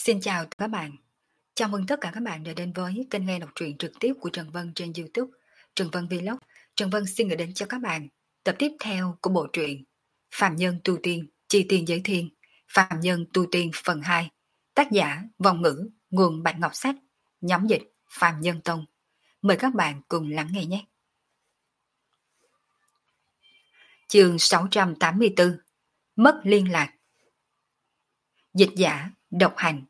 Xin chào các bạn. Chào mừng tất cả các bạn đã đến với kênh nghe đọc truyện trực tiếp của Trần Vân trên YouTube, Trần Vân Vlog. Trần Vân xin gửi đến cho các bạn tập tiếp theo của bộ truyện Phạm Nhân Tu Tiên, Chi Tiên Giới Thiên, Phạm Nhân Tu Tiên phần 2. Tác giả Vong Ngữ, nguồn Bạch Ngọc Sách, nhóm dịch Phạm Nhân Tông. Mời các bạn cùng lắng nghe nhé. Chương 684. Mất liên lạc. Dịch giả Độc Hành.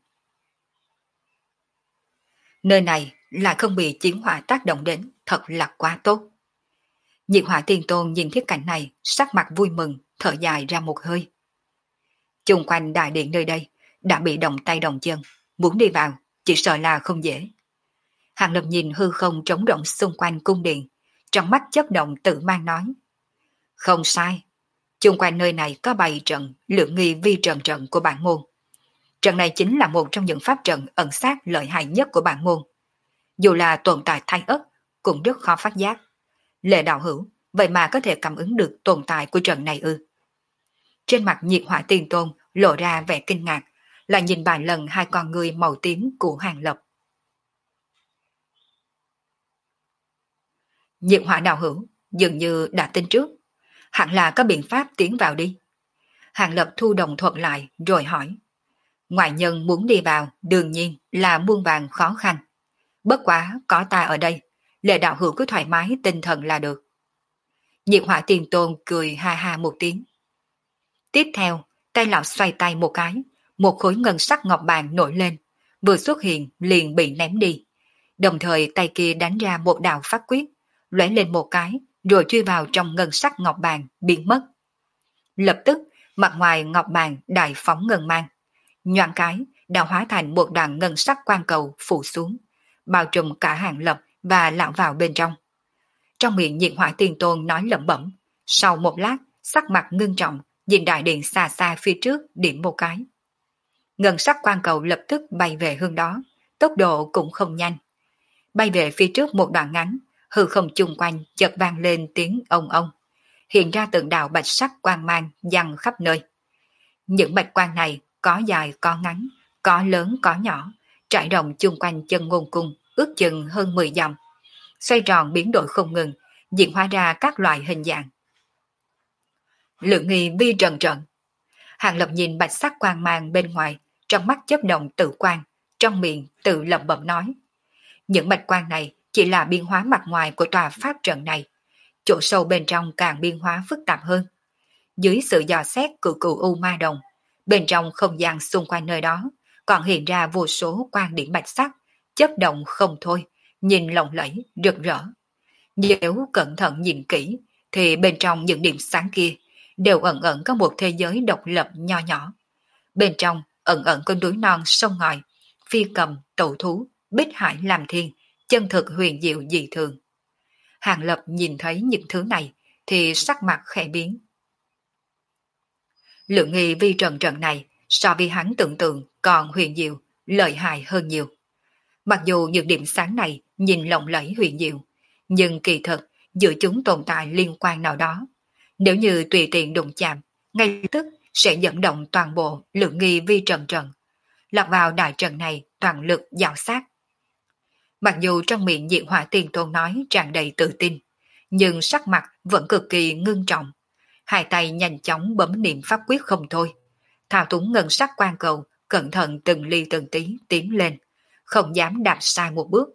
Nơi này lại không bị chiến hỏa tác động đến, thật là quá tốt. Nhiệt Hỏa Tiên Tôn nhìn thấy cảnh này, sắc mặt vui mừng, thở dài ra một hơi. Chung quanh đại điện nơi đây đã bị động tay động chân, muốn đi vào chỉ sợ là không dễ. Hàng Lập nhìn hư không trống rỗng xung quanh cung điện, trong mắt chớp động tự mang nói: không sai, chung quanh nơi này có bày trận lượng nghi vi trận của bản môn. Trận này chính là một trong những pháp trận ẩn sát lợi hại nhất của bản môn. Dù là tồn tại thái ất cũng rất khó phát giác. Lệ đạo hữu, vậy mà có thể cảm ứng được tồn tại của trận này ư? Trên mặt Nhiệt Hỏa Tiên Tôn lộ ra vẻ kinh ngạc, lại nhìn vài lần hai con người màu tím của Hàng Lập. Nhiệt Hỏa đạo hữu dường như đã tin trước, hẳn là có biện pháp tiến vào đi. Hàng Lập thu đồng thuật lại rồi hỏi. Ngoại nhân muốn đi vào đương nhiên là muôn vàng khó khăn. Bất quá có ta ở đây, Lệ đạo hữu cứ thoải mái tinh thần là được. Nhiệt Hỏa Tiên Tôn cười ha ha một tiếng. Tiếp theo, tay lão xoay tay một cái, một khối ngân sắc ngọc bàn nổi lên, vừa xuất hiện liền bị ném đi. Đồng thời tay kia đánh ra một đạo pháp quyết, lóe lên một cái, rồi chui vào trong ngân sắc ngọc bàn, biến mất. Lập tức, mặt ngoài ngọc bàn đại phóng ngân mang. Nhoáng cái, đã hóa thành một đoàn ngân sắc quang cầu phủ xuống, bao trùm cả Hàng Lập và lão vào bên trong. Trong miệng Nhiệt Hỏa Tiên Tôn nói lẩm bẩm, sau một lát, sắc mặt ngưng trọng, nhìn đại điện xa xa phía trước điểm một cái. Ngân sắc quang cầu lập tức bay về hướng đó, tốc độ cũng không nhanh. Bay về phía trước một đoạn ngắn, hư không chung quanh chợt vang lên tiếng ông ông, hiện ra từng đạo bạch sắc quang mang giăng khắp nơi. Những bạch quang này có dài có ngắn, có lớn có nhỏ, trải rộng chung quanh chân ngôn cung, ước chừng hơn 10 dặm. Xoay tròn biến đổi không ngừng, diễn hóa ra các loại hình dạng. Lượng nghi vi trận. Hàng Lập nhìn bạch sắc quang mang bên ngoài, trong mắt chớp động tự quang, trong miệng tự lẩm bẩm nói. Những bạch quang này chỉ là biến hóa mặt ngoài của tòa pháp trận này, chỗ sâu bên trong càng biến hóa phức tạp hơn. Dưới sự dò xét của cửu U Ma Đồng, bên trong không gian xung quanh nơi đó, còn hiện ra vô số quang điểm bạch sắc, chớp động không thôi, nhìn lộng lẫy, rực rỡ. Nếu cẩn thận nhìn kỹ, thì bên trong những điểm sáng kia đều ẩn ẩn có một thế giới độc lập nho nhỏ. Bên trong ẩn ẩn có núi non sông ngòi, phi cầm, tẩu thú, bích hải làm thiên, chân thực huyền diệu dị thường. Hàng Lập nhìn thấy những thứ này thì sắc mặt khẽ biến. Lượng nghi vi trận này so với hắn tưởng tượng còn huyền diệu, lợi hại hơn nhiều. Mặc dù những điểm sáng này nhìn lộng lẫy huyền diệu, nhưng kỳ thực giữa chúng tồn tại liên quan nào đó. Nếu như tùy tiện đụng chạm, ngay lập tức sẽ dẫn động toàn bộ lượng nghi vi trận, lọt vào đại trận này toàn lực dạo sát. Mặc dù trong miệng Nhiệt Hỏa Tiên Tôn nói tràn đầy tự tin, nhưng sắc mặt vẫn cực kỳ ngưng trọng. Hai tay nhanh chóng bấm niệm pháp quyết không thôi. Thao túng ngân sắc quan cầu, cẩn thận từng ly từng tí tiến lên, không dám đạp sai một bước.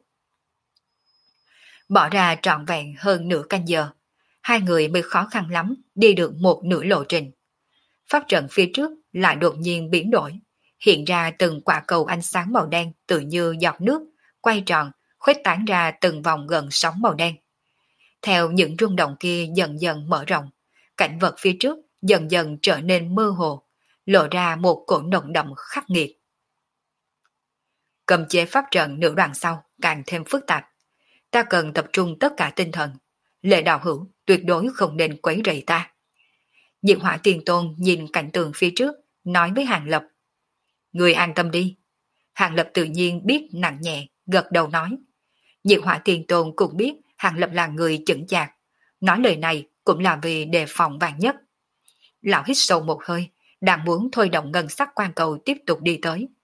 Bỏ ra trọn vẹn hơn nửa canh giờ, hai người mới khó khăn lắm đi được một nửa lộ trình. Pháp trận phía trước lại đột nhiên biến đổi, hiện ra từng quả cầu ánh sáng màu đen tự như giọt nước, quay tròn, khuếch tán ra từng vòng gần sóng màu đen. Theo những rung động kia dần dần mở rộng, cảnh vật phía trước dần dần trở nên mơ hồ, lộ ra một cỗ nồng đậm khắc nghiệt. Cầm chế pháp trận nửa đoạn sau càng thêm phức tạp. Ta cần tập trung tất cả tinh thần. Lệ đạo hữu tuyệt đối không nên quấy rầy ta. Nhiệt Hỏa Tiên Tôn nhìn cảnh tường phía trước, nói với Hàng Lập. Người an tâm đi. Hàng Lập tự nhiên biết nặng nhẹ, gật đầu nói. Nhiệt Hỏa Tiên Tôn cũng biết Hàng Lập là người chững chạc. Nói lời này cũng là vì đề phòng vạn nhất. Lão hít sâu một hơi, đang muốn thôi động ngân sắc quan cầu tiếp tục đi tới.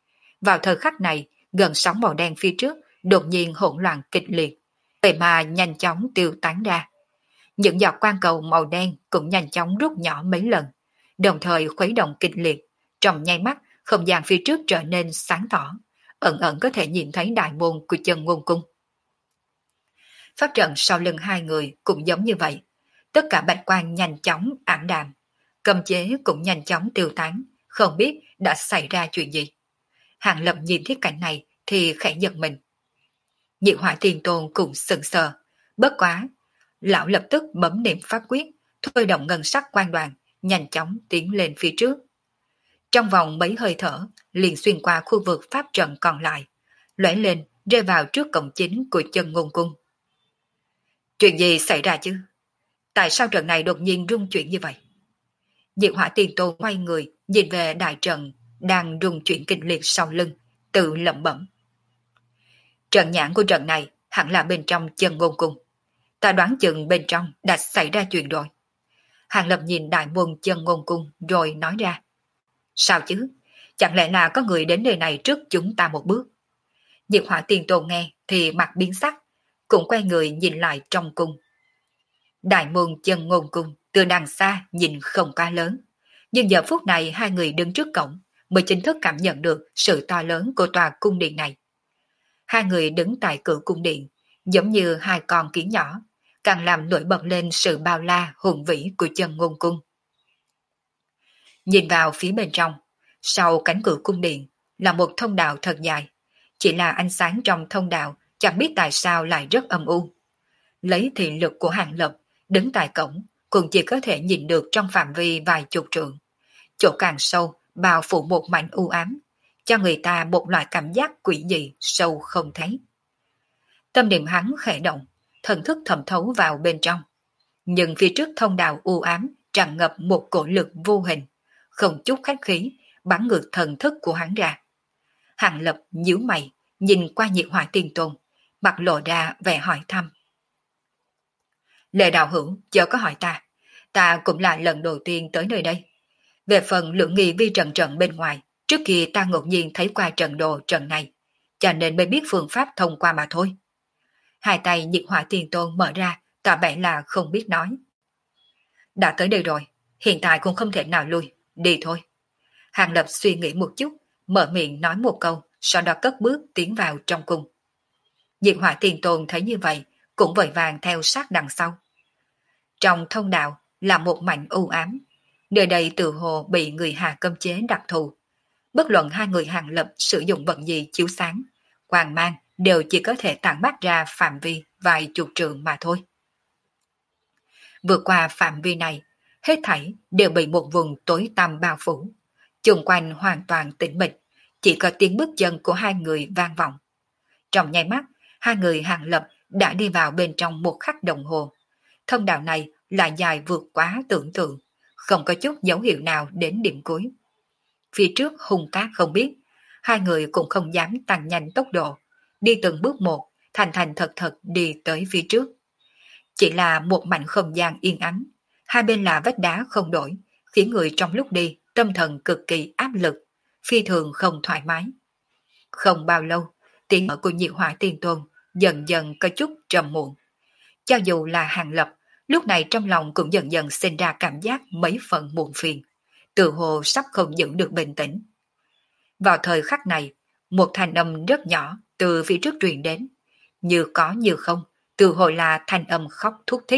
Vào thời khắc này, gần sóng màu đen phía trước đột nhiên hỗn loạn kịch liệt, vậy mà nhanh chóng tiêu tán ra. Những giọt quang cầu màu đen cũng nhanh chóng rút nhỏ mấy lần, đồng thời khuấy động kịch liệt. Trong nháy mắt, không gian phía trước trở nên sáng tỏ, ẩn ẩn có thể nhìn thấy đại môn của Chân Ngôn Cung. Pháp trận sau lưng hai người cũng giống như vậy, tất cả bạch quang nhanh chóng ảm đạm, cấm chế cũng nhanh chóng tiêu tán, không biết đã xảy ra chuyện gì. Hàng Lập nhìn thấy cảnh này thì khẽ giật mình. Diệu Hỏa Tiền Tôn cũng sững sờ, bất quá, lão lập tức bấm niệm pháp quyết, thôi động ngân sắc quan đoàn, nhanh chóng tiến lên phía trước. Trong vòng mấy hơi thở, liền xuyên qua khu vực pháp trận còn lại, lóe lên rơi vào trước cổng chính của Chân Ngôn Cung. Chuyện gì xảy ra chứ? Tại sao trận này đột nhiên rung chuyển như vậy? Diệu Hỏa Tiền Tôn quay người, nhìn về đại trận đang rung chuyển kịch liệt sau lưng, tự lẩm bẩm. Trận nhãn của trận này hẳn là bên trong Chân Ngôn Cung. Ta đoán chừng bên trong đã xảy ra chuyện rồi. Hàng Lập nhìn đại môn Chân Ngôn Cung rồi nói ra. Sao chứ? Chẳng lẽ là có người đến nơi này trước chúng ta một bước? Diệu Hỏa Tiền Tôn nghe thì mặt biến sắc, cũng quay người nhìn lại trong cung. Đại môn Chân Ngôn Cung từ đằng xa nhìn không quá lớn, nhưng giờ phút này hai người đứng trước cổng mới chính thức cảm nhận được sự to lớn của tòa cung điện này. Hai người đứng tại cửa cung điện, giống như hai con kiến nhỏ, càng làm nổi bật lên sự bao la hùng vĩ của Chân Ngôn Cung. Nhìn vào phía bên trong, sau cánh cửa cung điện là một thông đạo thật dài, chỉ là ánh sáng trong thông đạo chẳng biết tại sao lại rất âm u. Lấy thị lực của Hàng Lập, đứng tại cổng cũng chỉ có thể nhìn được trong phạm vi vài chục trượng. Chỗ càng sâu bao phủ một mảnh u ám, cho người ta một loại cảm giác quỷ dị sâu không thấy. Tâm niệm hắn khẽ động, thần thức thẩm thấu vào bên trong. Nhưng phía trước thông đạo u ám tràn ngập một cổ lực vô hình, không chút khách khí, bắn ngược thần thức của hắn ra. Hàng Lập nhíu mày, nhìn qua Nhiệt Hỏa Tiền Tôn, mặt lộ ra vẻ hỏi thăm. Lệ đạo hữu, chớ có hỏi ta cũng là lần đầu tiên tới nơi đây. Về phần lượng nghi vi trận bên ngoài, trước kia ta ngẫu nhiên thấy qua trận đồ trận này, cho nên mới biết phương pháp thông qua mà thôi. Hai tay Nhiệt Hỏa Tiền Tôn mở ra, tỏ vẻ là không biết nói. Đã tới đây rồi, hiện tại cũng không thể nào lui, đi thôi. Hàng Lập suy nghĩ một chút, mở miệng nói một câu, sau đó cất bước tiến vào trong cung. Nhiệt Hỏa Tiền Tôn thấy như vậy, cũng vội vàng theo sát đằng sau. Trong thông đạo là một mảnh u ám, nơi đây tự hồ bị người hạ cấm chế đặc thù. Bất luận hai người Hàng Lập sử dụng vật gì chiếu sáng, quang mang đều chỉ có thể tản mát ra phạm vi vài chục trượng mà thôi. Vượt qua phạm vi này, hết thảy đều bị một vùng tối tăm bao phủ, chung quanh hoàn toàn tĩnh mịch, chỉ có tiếng bước chân của hai người vang vọng. Trong nháy mắt, hai người Hàng Lập đã đi vào bên trong một khắc đồng hồ. Thông đạo này lại dài vượt quá tưởng tượng, không có chút dấu hiệu nào đến điểm cuối. Phía trước hung cát không biết, hai người cũng không dám tăng nhanh tốc độ, đi từng bước một, thành thành thật thật đi tới phía trước. Chỉ là một mảnh không gian yên ắng, hai bên là vách đá không đổi, khiến người trong lúc đi tâm thần cực kỳ áp lực, phi thường không thoải mái. Không bao lâu, tiếng ở của Nhiệt Hỏa Tiền Tôn dần dần có chút trầm muộn. Cho dù là Hàng Lập, lúc này trong lòng cũng dần dần sinh ra cảm giác mấy phần muộn phiền, tự hồ sắp không giữ được bình tĩnh. Vào thời khắc này, một thanh âm rất nhỏ từ phía trước truyền đến, như có như không, tự hồ là thanh âm khóc thúc thích.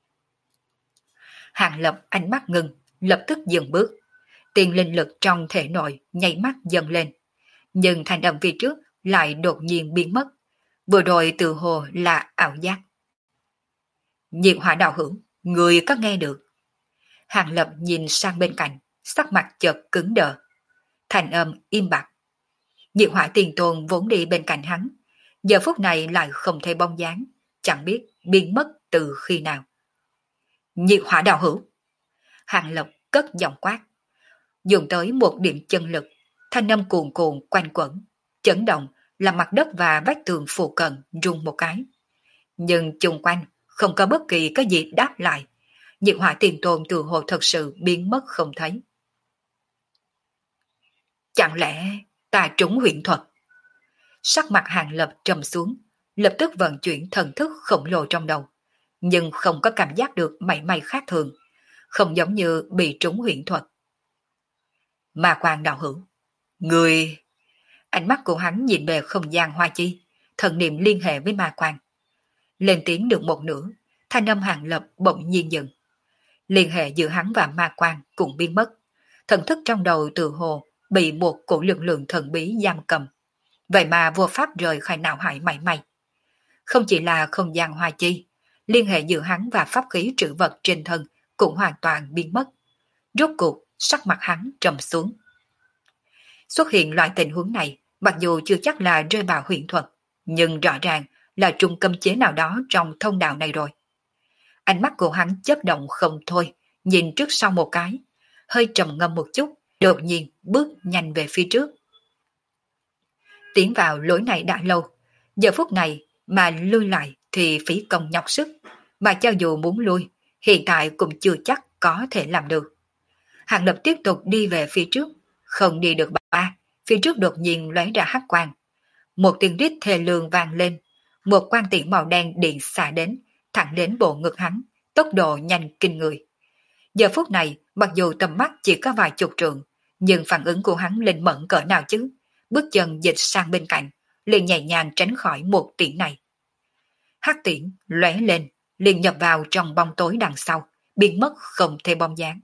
Hàng Lập ánh mắt ngừng, lập tức dừng bước. Tiền linh lực trong thể nội nháy mắt dâng lên, nhưng thanh âm phía trước lại đột nhiên biến mất. Vừa rồi tự hồ là ảo giác. Nhiệt Hỏa đạo hữu, người có nghe được? Hàng Lập nhìn sang bên cạnh, sắc mặt chợt cứng đờ. Thanh âm im bặt. Nhiệt Hỏa Tiền Tôn vốn đi bên cạnh hắn, giờ phút này lại không thấy bóng dáng, chẳng biết biến mất từ khi nào. Nhiệt Hỏa đạo hữu. Hàng Lập cất giọng quát, dùng tới một điểm chân lực, thanh âm cuồn cuộn quanh quẩn, chấn động làm mặt đất và vách tường phụ cận rung một cái. Nhưng chung quanh không có bất kỳ cái gì đáp lại. Nhiệt Hỏa Tiền Tôn từ hồ thật sự biến mất không thấy. Chẳng lẽ Ta trúng huyễn thuật. Sắc mặt Hàng Lập trầm xuống, lập tức vận chuyển thần thức khổng lồ trong đầu, nhưng không có cảm giác được mảy may khác thường, không giống như bị trúng huyễn thuật. Ma Quang đạo hữu, người... Ánh mắt của hắn nhìn về không gian hoa chi, thần niệm liên hệ với Ma Quang. Lên tiếng được một nửa, thanh âm Hàng Lập bỗng nhiên dừng. Liên hệ giữa hắn và Ma Quang cũng biến mất. Thần thức trong đầu từ hồ bị một cổ lực lượng thần bí giam cầm. Vậy mà vô pháp rời khỏi não hải mảy may. Không chỉ là không gian hoa chi, liên hệ giữa hắn và pháp khí trữ vật trên thân cũng hoàn toàn biến mất. Rốt cuộc, sắc mặt hắn trầm xuống. Xuất hiện loại tình huống này, mặc dù chưa chắc là rơi vào huyền thuật, nhưng rõ ràng là trung cấm chế nào đó trong thông đạo này rồi. Ánh mắt của hắn chớp động không thôi, nhìn trước sau một cái, hơi trầm ngâm một chút, đột nhiên bước nhanh về phía trước. Tiến vào lối này đã lâu, giờ phút này mà lui lại thì phí công nhọc sức, mà cho dù muốn lui, hiện tại cũng chưa chắc có thể làm được. Hàng Lập tiếp tục đi về phía trước, không đi được ba, phía trước đột nhiên lóe ra hắc quang. Một tiếng rít thê lương vang lên, một quang tiễn màu đen điện xả đến, thẳng đến bộ ngực hắn, tốc độ nhanh kinh người. Giờ phút này, mặc dù tầm mắt chỉ có vài chục trượng, nhưng phản ứng của hắn linh mẫn cỡ nào chứ? Bước chân dịch sang bên cạnh, liền nhẹ nhàng tránh khỏi một tiễn này. Hắc tiễn lóe lên, liền nhập vào trong bóng tối đằng sau, biến mất không thể bóng dáng.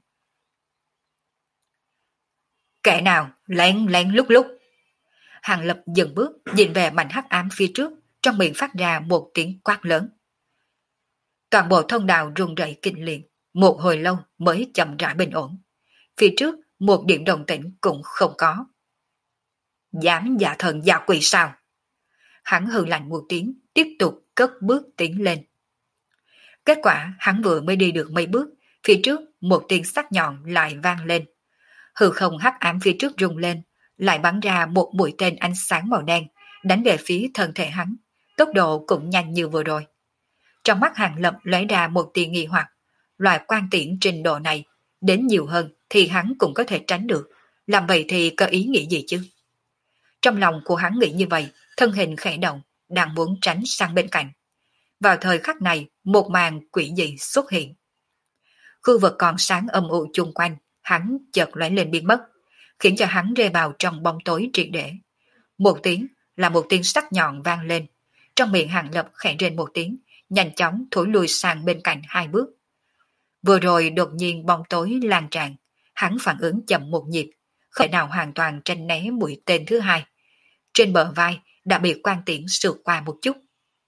Kẻ nào lén lén lúc lúc. Hàng Lập dừng bước, nhìn về mảnh hắc ám phía trước, trong miệng phát ra một tiếng quát lớn. Toàn bộ thông đạo rung rẩy kinh liệt, một hồi lâu mới chậm rãi bình ổn. Phía trước, một điểm đồng tĩnh cũng không có. Dám giả thần giả quỷ sao? Hắn hừ lạnh một tiếng, tiếp tục cất bước tiến lên. Kết quả hắn vừa mới đi được mấy bước, phía trước một tiếng sắc nhọn lại vang lên. Hư không hắc ám phía trước rung lên, lại bắn ra một mũi tên ánh sáng màu đen, đánh về phía thân thể hắn, tốc độ cũng nhanh như vừa rồi. Trong mắt Hàng Lập lóe ra một tia nghi hoặc, loại quan tiễn trình độ này, đến nhiều hơn thì hắn cũng có thể tránh được, làm vậy thì có ý nghĩa gì chứ? Trong lòng của hắn nghĩ như vậy, thân hình khẽ động, đang muốn tránh sang bên cạnh. Vào thời khắc này, một màn quỷ dị xuất hiện. Khu vực còn sáng âm u chung quanh, hắn chợt lóe lên biến mất, khiến cho hắn rơi vào trong bóng tối triệt để. Một tiếng là một tiếng sắc nhọn vang lên, trong miệng Hàng Lập khẽ rên một tiếng, nhanh chóng thối lui sang bên cạnh hai bước. Vừa rồi đột nhiên bóng tối lan tràn, hắn phản ứng chậm một nhịp, không thể nào hoàn toàn tránh né mũi tên thứ hai. Trên bờ vai đã bị quang tiễn sượt qua một chút.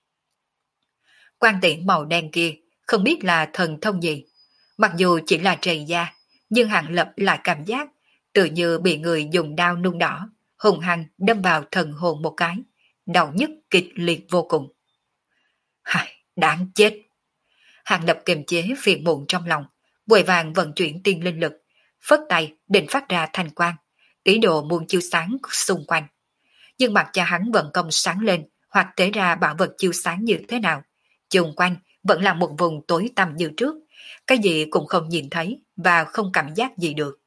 Quang tiễn màu đen kia không biết là thần thông gì, mặc dù chỉ là trầy da, nhưng Hàng Lập lại cảm giác tự như bị người dùng đao nung đỏ, hùng hăng đâm vào thần hồn một cái, đau nhức kịch liệt vô cùng. Hài, đáng chết! Hàng Lập kiềm chế phiền muộn trong lòng, vội vàng vận chuyển tiên linh lực, phất tay định phát ra thanh quang, ý đồ muốn chiếu sáng xung quanh. Nhưng mặt cha hắn vận công sáng lên, hoặc tế ra bảo vật chiếu sáng như thế nào, xung quanh vẫn là một vùng tối tăm như trước, cái gì cũng không nhìn thấy và không cảm giác gì được.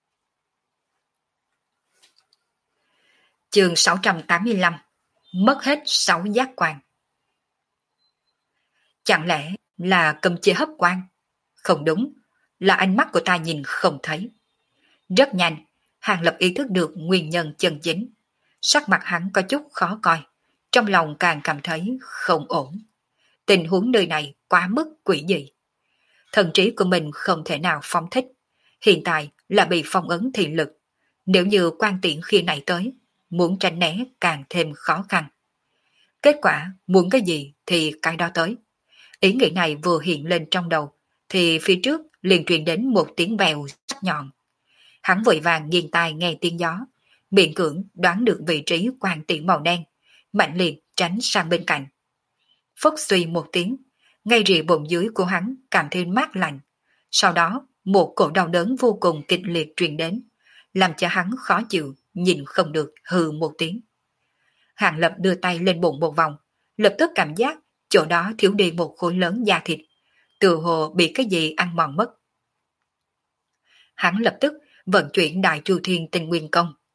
Chương 685. Mất hết 6 giác quan. Chẳng lẽ là cấm chế hấp quan? Không đúng, là ánh mắt của ta nhìn không thấy. Rất nhanh, Hàng Lập ý thức được nguyên nhân chân chính. Sắc mặt hắn có chút khó coi, trong lòng càng cảm thấy không ổn. Tình huống nơi này quá mức quỷ dị. Thần trí của mình không thể nào phóng thích, hiện tại là bị phong ấn thị lực. Nếu như quan tiễn khi này tới, muốn tránh né càng thêm khó khăn. Kết quả muốn cái gì thì cái đó tới. Ý nghĩ này vừa hiện lên trong đầu, thì phía trước liền truyền đến một tiếng vèo sắc nhọn. Hắn vội vàng nghiêng tai nghe tiếng gió, miễn cưỡng đoán được vị trí quan tiễn màu đen, mạnh liệt tránh sang bên cạnh. Phốc suy một tiếng, ngay rìa bụng dưới của hắn cảm thấy mát lạnh. Sau đó, một cổ đau đớn vô cùng kịch liệt truyền đến, làm cho hắn khó chịu, nhìn không được hừ một tiếng. Hàng Lập đưa tay lên bụng một vòng, lập tức cảm giác chỗ đó thiếu đi một khối lớn da thịt, từ hồ bị cái gì ăn mòn mất. Hắn lập tức vận chuyển Đại Chu Thiên Tinh Nguyên Công.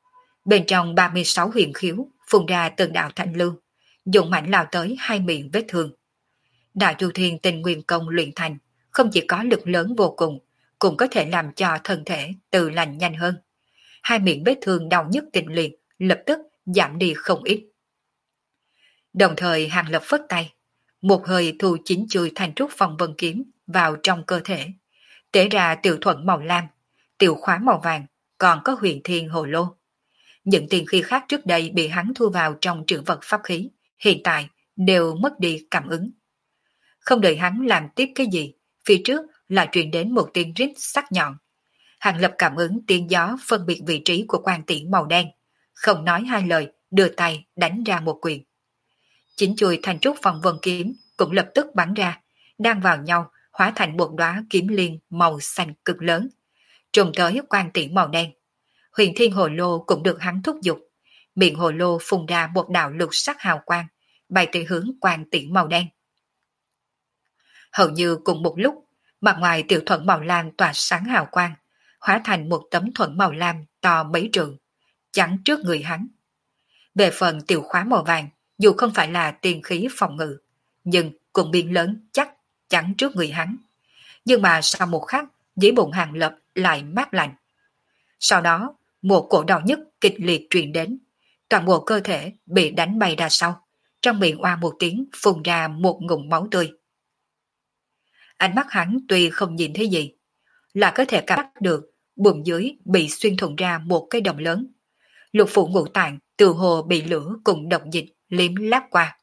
Bên trong 36 huyền khiếu phun ra từng đạo thanh lưu, dùng mạnh lao tới hai miệng vết thương. Đại Chu Thiên Tinh Nguyên Công luyện thành, không chỉ có lực lớn vô cùng, cũng có thể làm cho thân thể tự lành nhanh hơn. Hai miệng vết thương đau nhức kịch liệt lập tức giảm đi không ít. Đồng thời Hàng Lập phất tay, một hơi thu chín chuôi thanh trúc phong vân kiếm vào trong cơ thể, tế ra tiểu thuận màu lam, tiểu khóa màu vàng, còn có huyền thiên hồ lô. Những tiền khí khác trước đây bị hắn thu vào trong trữ vật pháp khí, hiện tại đều mất đi cảm ứng. Không đợi hắn làm tiếp cái gì, phía trước lại truyền đến một tiếng rít sắc nhọn. Hàng Lập cảm ứng tiếng gió phân biệt vị trí của quan tiễn màu đen, không nói hai lời, đưa tay đánh ra một quyền. Chính chuôi thanh trúc phong vân kiếm cũng lập tức bắn ra, đang vào nhau hóa thành một đóa kiếm liên màu xanh cực lớn, trùng tới quan tiễn màu đen. Huyền thiên hồ lô cũng được hắn thúc giục, miệng hồ lô phun ra một đạo lục sắc hào quang, bay tới hướng quan tiễn màu đen. Hầu như cùng một lúc, mặt ngoài tiểu thuận màu lam tỏa sáng hào quang, hóa thành một tấm thuận màu lam to mấy trượng, chắn trước người hắn. Về phần tiểu khóa màu vàng, dù không phải là tiền khí phòng ngự, nhưng cũng biến lớn chắc chắn trước người hắn. Nhưng mà sau một khắc, dưới bụng Hàng Lập lại mát lạnh. Sau đó, một cổ đau nhức kịch liệt truyền đến, toàn bộ cơ thể bị đánh bay ra sau, trong miệng oa một tiếng phun ra một ngụm máu tươi. Ánh mắt hắn tuy không nhìn thấy gì, là có thể cảm giác được bụng dưới bị xuyên thủng ra một cái đồng lớn. Lục phủ ngũ tạng từ hồ bị lửa cùng độc dịch liếm láp qua.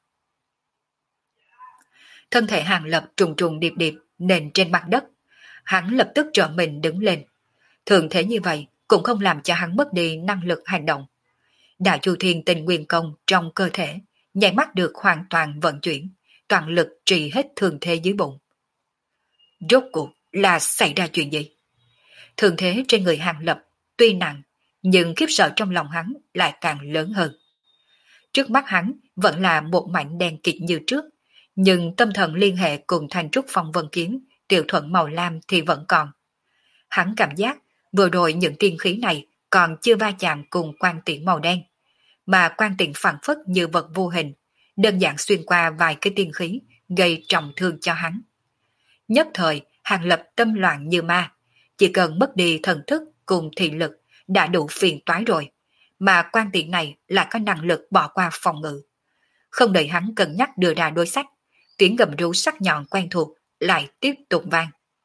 Thân thể Hàng Lập trùng trùng điệp điệp nền trên mặt đất. Hắn lập tức trở mình đứng lên. Thường thế như vậy cũng không làm cho hắn mất đi năng lực hành động. Đại Chu Thiên Tinh Nguyên Công trong cơ thể nháy mắt được hoàn toàn vận chuyển, toàn lực trị hết thương thế dưới bụng. Rốt cuộc là xảy ra chuyện gì? Thương thế trên người Hàng Lập tuy nặng, nhưng khiếp sợ trong lòng hắn lại càng lớn hơn. Trước mắt hắn vẫn là một mảnh đen kịt như trước, nhưng tâm thần liên hệ cùng thanh trúc phong vân kiếm, tiểu thuận màu lam thì vẫn còn. Hắn cảm giác vừa rồi những tiên khí này còn chưa va chạm cùng quan tiễn màu đen, mà quan tiễn phản phất như vật vô hình, đơn giản xuyên qua vài cái tiên khí, gây trọng thương cho hắn. Nhất thời, Hàng Lập tâm loạn như ma, chỉ cần mất đi thần thức cùng thị lực đã đủ phiền toái rồi, mà quan tiễn này lại có năng lực bỏ qua phòng ngự. Không đợi hắn cân nhắc đưa ra đối sách, tiếng gầm rú sắc nhọn quen thuộc lại tiếp tục vang.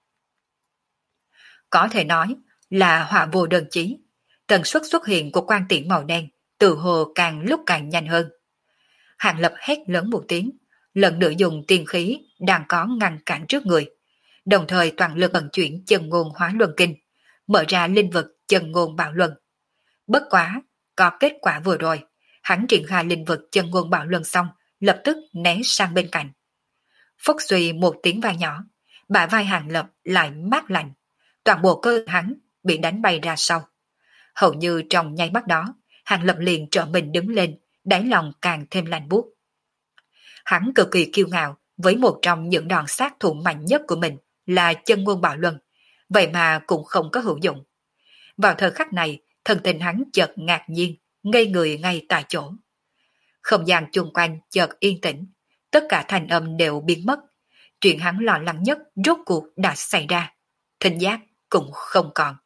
Có thể nói là họa vô đơn chí, tần suất xuất hiện của quan tiễn màu đen từ hồ càng lúc càng nhanh hơn. Hàng Lập hét lớn một tiếng, lần nữa dùng tiên khí đang có ngăn cản trước người, đồng thời toàn lực vận chuyển chân ngôn hóa luân kinh, mở ra linh vực chân ngôn bạo luân. Bất quá, có kết quả vừa rồi, hắn triển khai linh vực chân ngôn bạo luân xong, lập tức né sang bên cạnh. Phốc suy một tiếng vang nhỏ, bả vai Hàng Lập lại mát lạnh, toàn bộ cơ hắn bị đánh bay ra sau. Hầu như trong nháy mắt đó, Hàng Lập liền trở mình đứng lên, đáy lòng càng thêm lạnh buốt. Hắn cực kỳ kiêu ngạo với một trong những đòn sát thủ mạnh nhất của mình là chân ngôn bạo luân, vậy mà cũng không có hữu dụng. Vào thời khắc này, thần tình hắn chợt ngạc nhiên, ngây người ngay tại chỗ. Không gian chung quanh chợt yên tĩnh, tất cả thanh âm đều biến mất. Chuyện hắn lo lắng nhất rốt cuộc đã xảy ra, thính giác cũng không còn.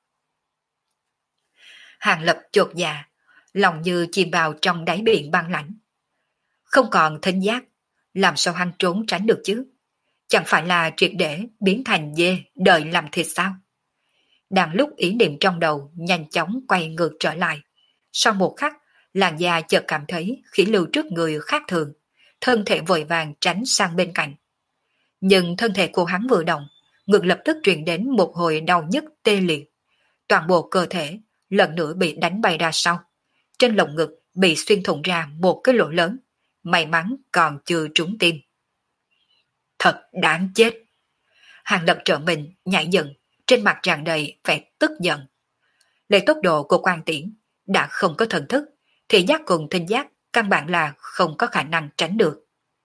Hàng Lập chột dạ, lòng như chìm vào trong đáy biển băng lãnh. Không còn thính giác, làm sao hắn trốn tránh được chứ? Chẳng phải là triệt để biến thành dê đợi làm thịt sao? Đang lúc ý niệm trong đầu nhanh chóng quay ngược trở lại, sau một khắc, làn da chợt cảm thấy khí lưu trước người khác thường, thân thể vội vàng tránh sang bên cạnh. Nhưng thân thể của hắn vừa động, ngực lập tức truyền đến một hồi đau nhức tê liệt. Toàn bộ cơ thể lần nữa bị đánh bay ra sau. Trên lồng ngực bị xuyên thủng ra một cái lỗ lớn, may mắn còn chưa trúng tim. Thật đáng chết! Hàng Lập trở mình, nhảy dựng, trên mặt tràn đầy vẻ tức giận. Lấy tốc độ của quan tiễn, đã không có thần thức, thì giác cùng thính giác căn bản là không có khả năng tránh được.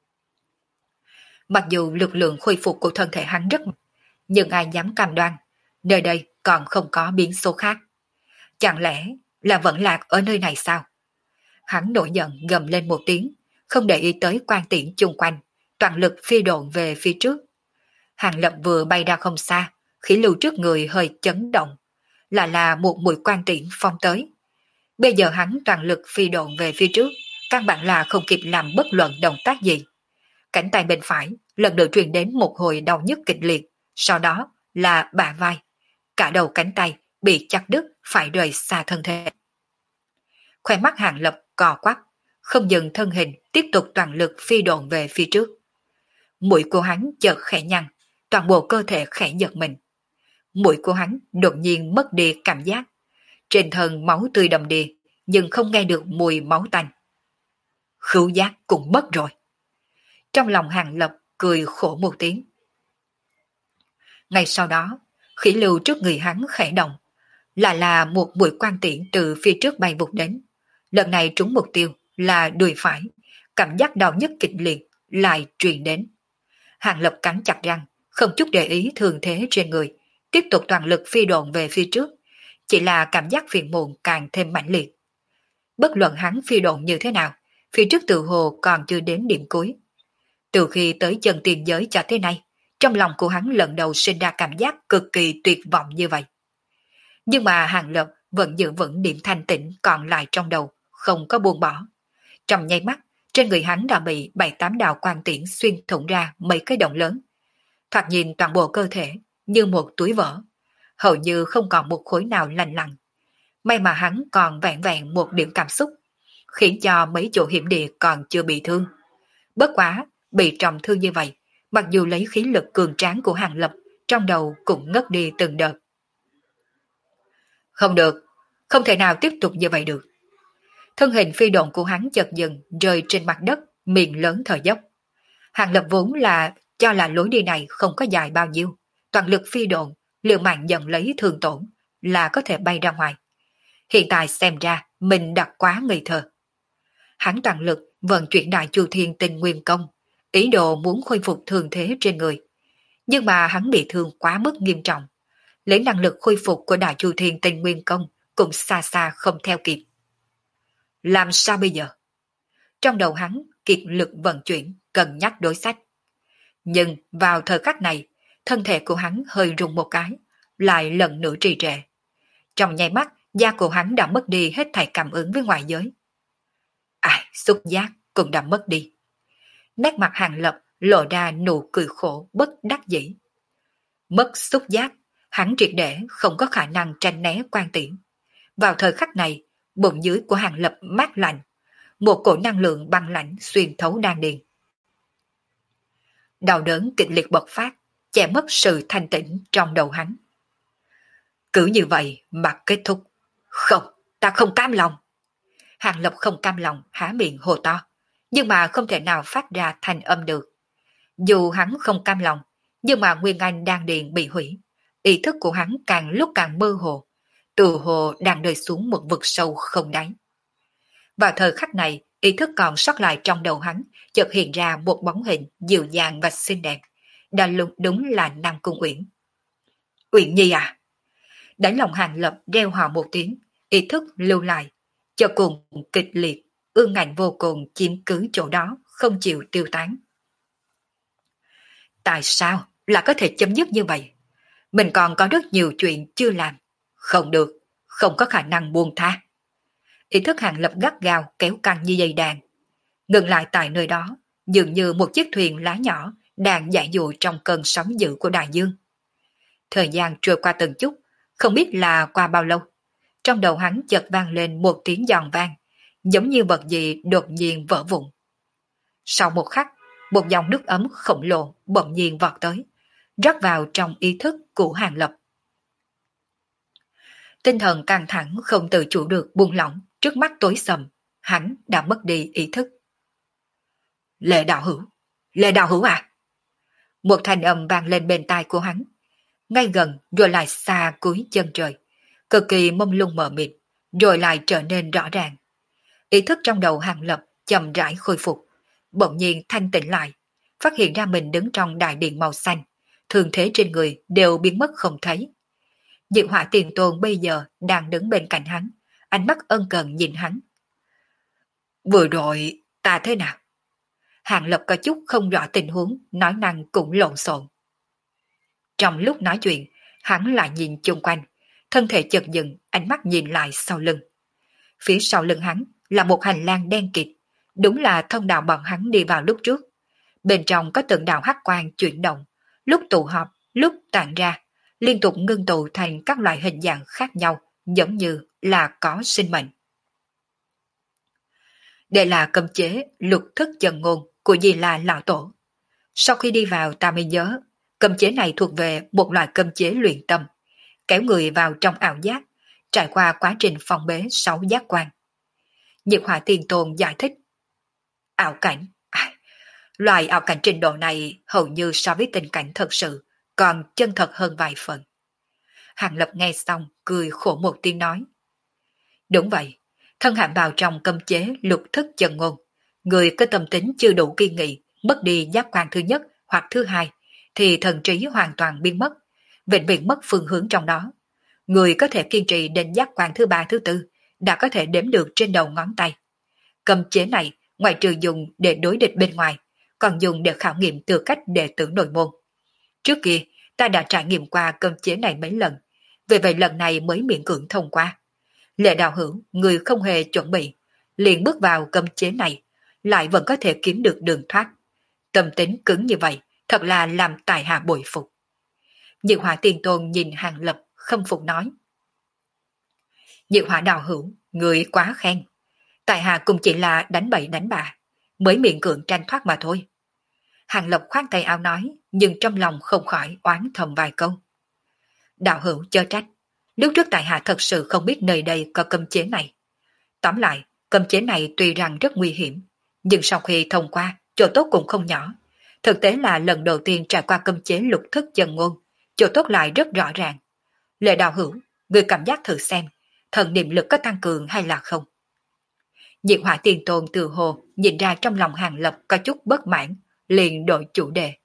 Mặc dù lực lượng khôi phục của thân thể hắn rất mạnh, nhưng ai dám cam đoan, nơi đây còn không có biến số khác. Chẳng lẽ là vẫn lạc ở nơi này sao? Hắn nổi giận gầm lên một tiếng, không để ý tới quan tiễn chung quanh, toàn lực phi độn về phía trước. Hàng Lập vừa bay ra không xa, khí lưu trước người hơi chấn động, là một mũi quan tiễn phong tới. Bây giờ hắn toàn lực phi độn về phía trước, căn bản là không kịp làm bất luận động tác gì. Cánh tay bên phải lần lượt truyền đến một hồi đau nhức kịch liệt, sau đó là bả vai, cả đầu cánh tay bị chặt đứt phải rời xa thân thể. Khoe mắt Hàng Lập cò quắp, không dừng thân hình tiếp tục toàn lực phi độn về phía trước. Mũi của hắn chợt khẽ nhăn, toàn bộ cơ thể khẽ giật mình. Mũi của hắn đột nhiên mất đi cảm giác. Trên thân máu tươi đầm đìa, nhưng không nghe được mùi máu tanh. Khứu giác cũng mất rồi. Trong lòng Hàng Lập cười khổ một tiếng. Ngay sau đó, khí lưu trước người hắn khẽ động, là một mũi quan tiễn từ phía trước bay vụt đến. Lần này trúng mục tiêu là đùi phải, cảm giác đau nhức kịch liệt lại truyền đến. Hàng Lập cắn chặt răng, không chút để ý thường thế trên người, tiếp tục toàn lực phi độn về phía trước, chỉ là cảm giác phiền muộn càng thêm mãnh liệt. Bất luận hắn phi độn như thế nào, phía trước tự hồ còn chưa đến điểm cuối. Từ khi tới chân tiền giới cho thế này, trong lòng của hắn lần đầu sinh ra cảm giác cực kỳ tuyệt vọng như vậy. Nhưng mà Hàng Lập vẫn giữ vững điểm thanh tĩnh còn lại trong đầu, không có buông bỏ. Trong nháy mắt, trên người hắn đã bị 7-8 đạo quang tiễn xuyên thủng ra mấy cái động lớn. Thoạt nhìn toàn bộ cơ thể như một túi vỡ, hầu như không còn một khối nào lành lặn. May mà hắn còn vẹn vẹn một điểm cảm xúc, khiến cho mấy chỗ hiểm địa còn chưa bị thương. Bất quá, bị trọng thương như vậy, mặc dù lấy khí lực cường tráng của Hàng Lập, trong đầu cũng ngất đi từng đợt. Không được, không thể nào tiếp tục như vậy được. Thân hình phi độn của hắn chợt dừng rơi trên mặt đất, miệng lớn thở dốc. Hàng Lập vốn là cho là lối đi này không có dài bao nhiêu, toàn lực phi độn, liều mạng nhận lấy thương tổn là có thể bay ra ngoài. Hiện tại xem ra mình đã quá ngây thơ. Hắn toàn lực vận chuyển đại chu thiên tinh nguyên công, ý đồ muốn khôi phục thương thế trên người. Nhưng mà hắn bị thương quá mức nghiêm trọng, lấy năng lực khôi phục của đại chu thiên tinh nguyên công cũng xa xa không theo kịp. Làm sao bây giờ? Trong đầu hắn kiệt lực vận chuyển, cân nhắc đối sách. Nhưng vào thời khắc này, thân thể của hắn hơi rung một cái, lại lần nữa trì trệ. Trong nháy mắt, da của hắn đã mất đi hết thảy cảm ứng với ngoại giới. Xúc giác cũng đã mất đi. Nét mặt Hàng Lập lộ ra nụ cười khổ bất đắc dĩ. Mất xúc giác, hắn triệt để không có khả năng tranh né quan tiễn. Vào thời khắc này, bụng dưới của Hàng Lập mát lạnh, một cổ năng lượng băng lãnh xuyên thấu đan điền. Đau đớn kịch liệt bộc phát, che mất sự thanh tĩnh trong đầu hắn. Cứ như vậy mà kết thúc. Không, ta không cam lòng. Hàng Lập không cam lòng há miệng hô to, nhưng mà không thể nào phát ra thành âm được. Dù hắn không cam lòng, nhưng mà nguyên anh đan điền bị hủy, ý thức của hắn càng lúc càng mơ hồ, từ hồ đang rơi xuống một vực sâu không đáy. Vào thời khắc này, ý thức còn sót lại trong đầu hắn, chợt hiện ra một bóng hình dịu dàng và xinh đẹp, đã đúng là Nam Cung Uyển. Uyển Nhi à! Đáy lòng Hàng Lập reo hò một tiếng, ý thức lưu lại, cho cùng kịch liệt, ương ngạnh vô cùng chiếm cứ chỗ đó, không chịu tiêu tán. Tại sao là có thể chấm dứt như vậy? Mình còn có rất nhiều chuyện chưa làm. Không được, không có khả năng buông tha. Ý thức Hàng Lập gắt gao kéo căng như dây đàn. Ngừng lại tại nơi đó, dường như một chiếc thuyền lá nhỏ đang dại dụ trong cơn sóng dữ của đại dương. Thời gian trôi qua từng chút, không biết là qua bao lâu. Trong đầu hắn chợt vang lên một tiếng giòn vang, giống như vật gì đột nhiên vỡ vụn. Sau một khắc, một dòng nước ấm khổng lồ bỗng nhiên vọt tới, rót vào trong ý thức của Hàng Lập. Tinh thần căng thẳng không tự chủ được buông lỏng, trước mắt tối sầm, hắn đã mất đi ý thức. Lệ đạo hữu à! Một thanh âm vang lên bên tai của hắn, ngay gần rồi lại xa cuối chân trời, cực kỳ mông lung mờ mịt, rồi lại trở nên rõ ràng. Ý thức trong đầu Hàng Lập chậm rãi khôi phục, bỗng nhiên thanh tĩnh lại, phát hiện ra mình đứng trong đại điện màu xanh, thương thế trên người đều biến mất không thấy. Diệu Hỏa Tiền Tôn bây giờ đang đứng bên cạnh hắn, ánh mắt ân cần nhìn hắn. Vừa rồi ta thế nào? Hàng Lập có chút không rõ tình huống, nói năng cũng lộn xộn. Trong lúc nói chuyện, hắn lại nhìn chung quanh, thân thể chợt dừng, ánh mắt nhìn lại sau lưng. Phía sau lưng hắn là một hành lang đen kịt, đúng là thông đạo bọn hắn đi vào lúc trước. Bên trong có từng đạo hắc quang chuyển động, lúc tụ họp, lúc tản ra, liên tục ngưng tụ thành các loại hình dạng khác nhau, giống như là có sinh mệnh. Đây là cấm chế lục thức chân ngôn của Di La Lão Tổ. Sau khi đi vào ta mới nhớ, cấm chế này thuộc về một loại cấm chế luyện tâm, kéo người vào trong ảo giác, trải qua quá trình phòng bế 6 giác quan. Nhiệt Hỏa Tiên Tôn giải thích. Ảo cảnh, loại ảo cảnh trình độ này hầu như so với tình cảnh thật sự còn chân thật hơn vài phần. Hàng Lập nghe xong cười khổ một tiếng nói. Đúng vậy, thân hãm vào trong cấm chế lục thức chân ngôn, người có tâm tính chưa đủ kiên nghị, mất đi giác quan thứ nhất hoặc thứ hai, thì thần trí hoàn toàn biến mất, vĩnh viễn mất phương hướng trong đó. Người có thể kiên trì đến giác quan thứ ba thứ tư, đã có thể đếm được trên đầu ngón tay. Cấm chế này, ngoài trừ dùng để đối địch bên ngoài, còn dùng để khảo nghiệm tư cách đệ tử nội môn. Trước kia, ta đã trải nghiệm qua cấm chế này mấy lần, vì vậy lần này mới miễn cưỡng thông qua. Lệ đạo hữu, người không hề chuẩn bị, liền bước vào cấm chế này, lại vẫn có thể kiếm được đường thoát. Tâm tính cứng như vậy, thật là làm tài hạ bội phục. Nhiệt Hỏa Tiên Tôn nhìn Hàng Lập, khâm phục nói. Nhiệt Hỏa đạo hữu, người quá khen. Tại hạ cũng chỉ là đánh bậy đánh bạ, mới miễn cưỡng tranh thoát mà thôi. Hàng Lập khoát tay áo nói, nhưng trong lòng không khỏi oán thầm vài câu. Đạo hữu chớ trách, lúc trước tại hạ thật sự không biết nơi đây có cấm chế này. Tóm lại, cấm chế này tuy rằng rất nguy hiểm, nhưng sau khi thông qua, chỗ tốt cũng không nhỏ. Thực tế là lần đầu tiên trải qua cấm chế lục thức chân ngôn, chỗ tốt lại rất rõ ràng. Lệ đạo hữu, người cảm giác thử xem, thần niệm lực có tăng cường hay là không? Nhiệt Hỏa Tiên Tôn từ hồ nhìn ra trong lòng Hàng Lập có chút bất mãn, liền đổi chủ đề.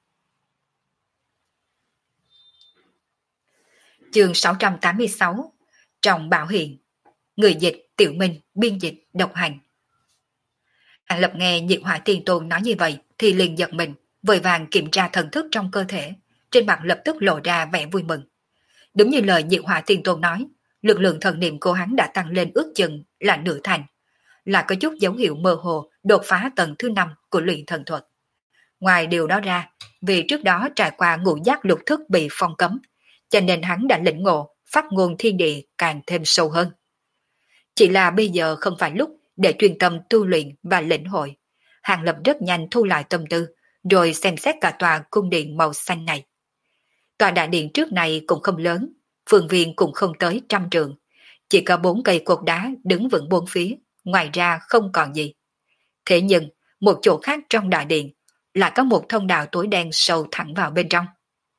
Chương 686, Trọng Bảo Hiện. Người dịch Tiểu Minh, biên dịch độc hành. Hàng Lập nghe Nhiệt Hỏa Tiên Tôn nói như vậy thì liền giật mình, vội vàng kiểm tra thần thức trong cơ thể, trên mặt lập tức lộ ra vẻ vui mừng. Đúng như lời Nhiệt Hỏa Tiên Tôn nói, lực lượng thần niệm của hắn đã tăng lên ước chừng là nửa thành, là có chút dấu hiệu mơ hồ đột phá tầng thứ 5 của luyện thần thuật. Ngoài điều đó ra, vì trước đó trải qua ngũ giác lục thức bị phong cấm, cho nên hắn đã lĩnh ngộ phát ngôn thiên địa càng thêm sâu hơn. Chỉ là bây giờ không phải lúc để chuyên tâm tu luyện và lĩnh hội. Hàng Lập rất nhanh thu lại tâm tư, rồi xem xét cả tòa cung điện màu xanh này. Tòa đại điện trước này cũng không lớn, phương viên cũng không tới 100 trượng, chỉ có 4 cây cột đá đứng vững bốn phía, ngoài ra không còn gì. Thế nhưng, một chỗ khác trong đại điện, lại có một thông đạo tối đen sâu thẳng vào bên trong.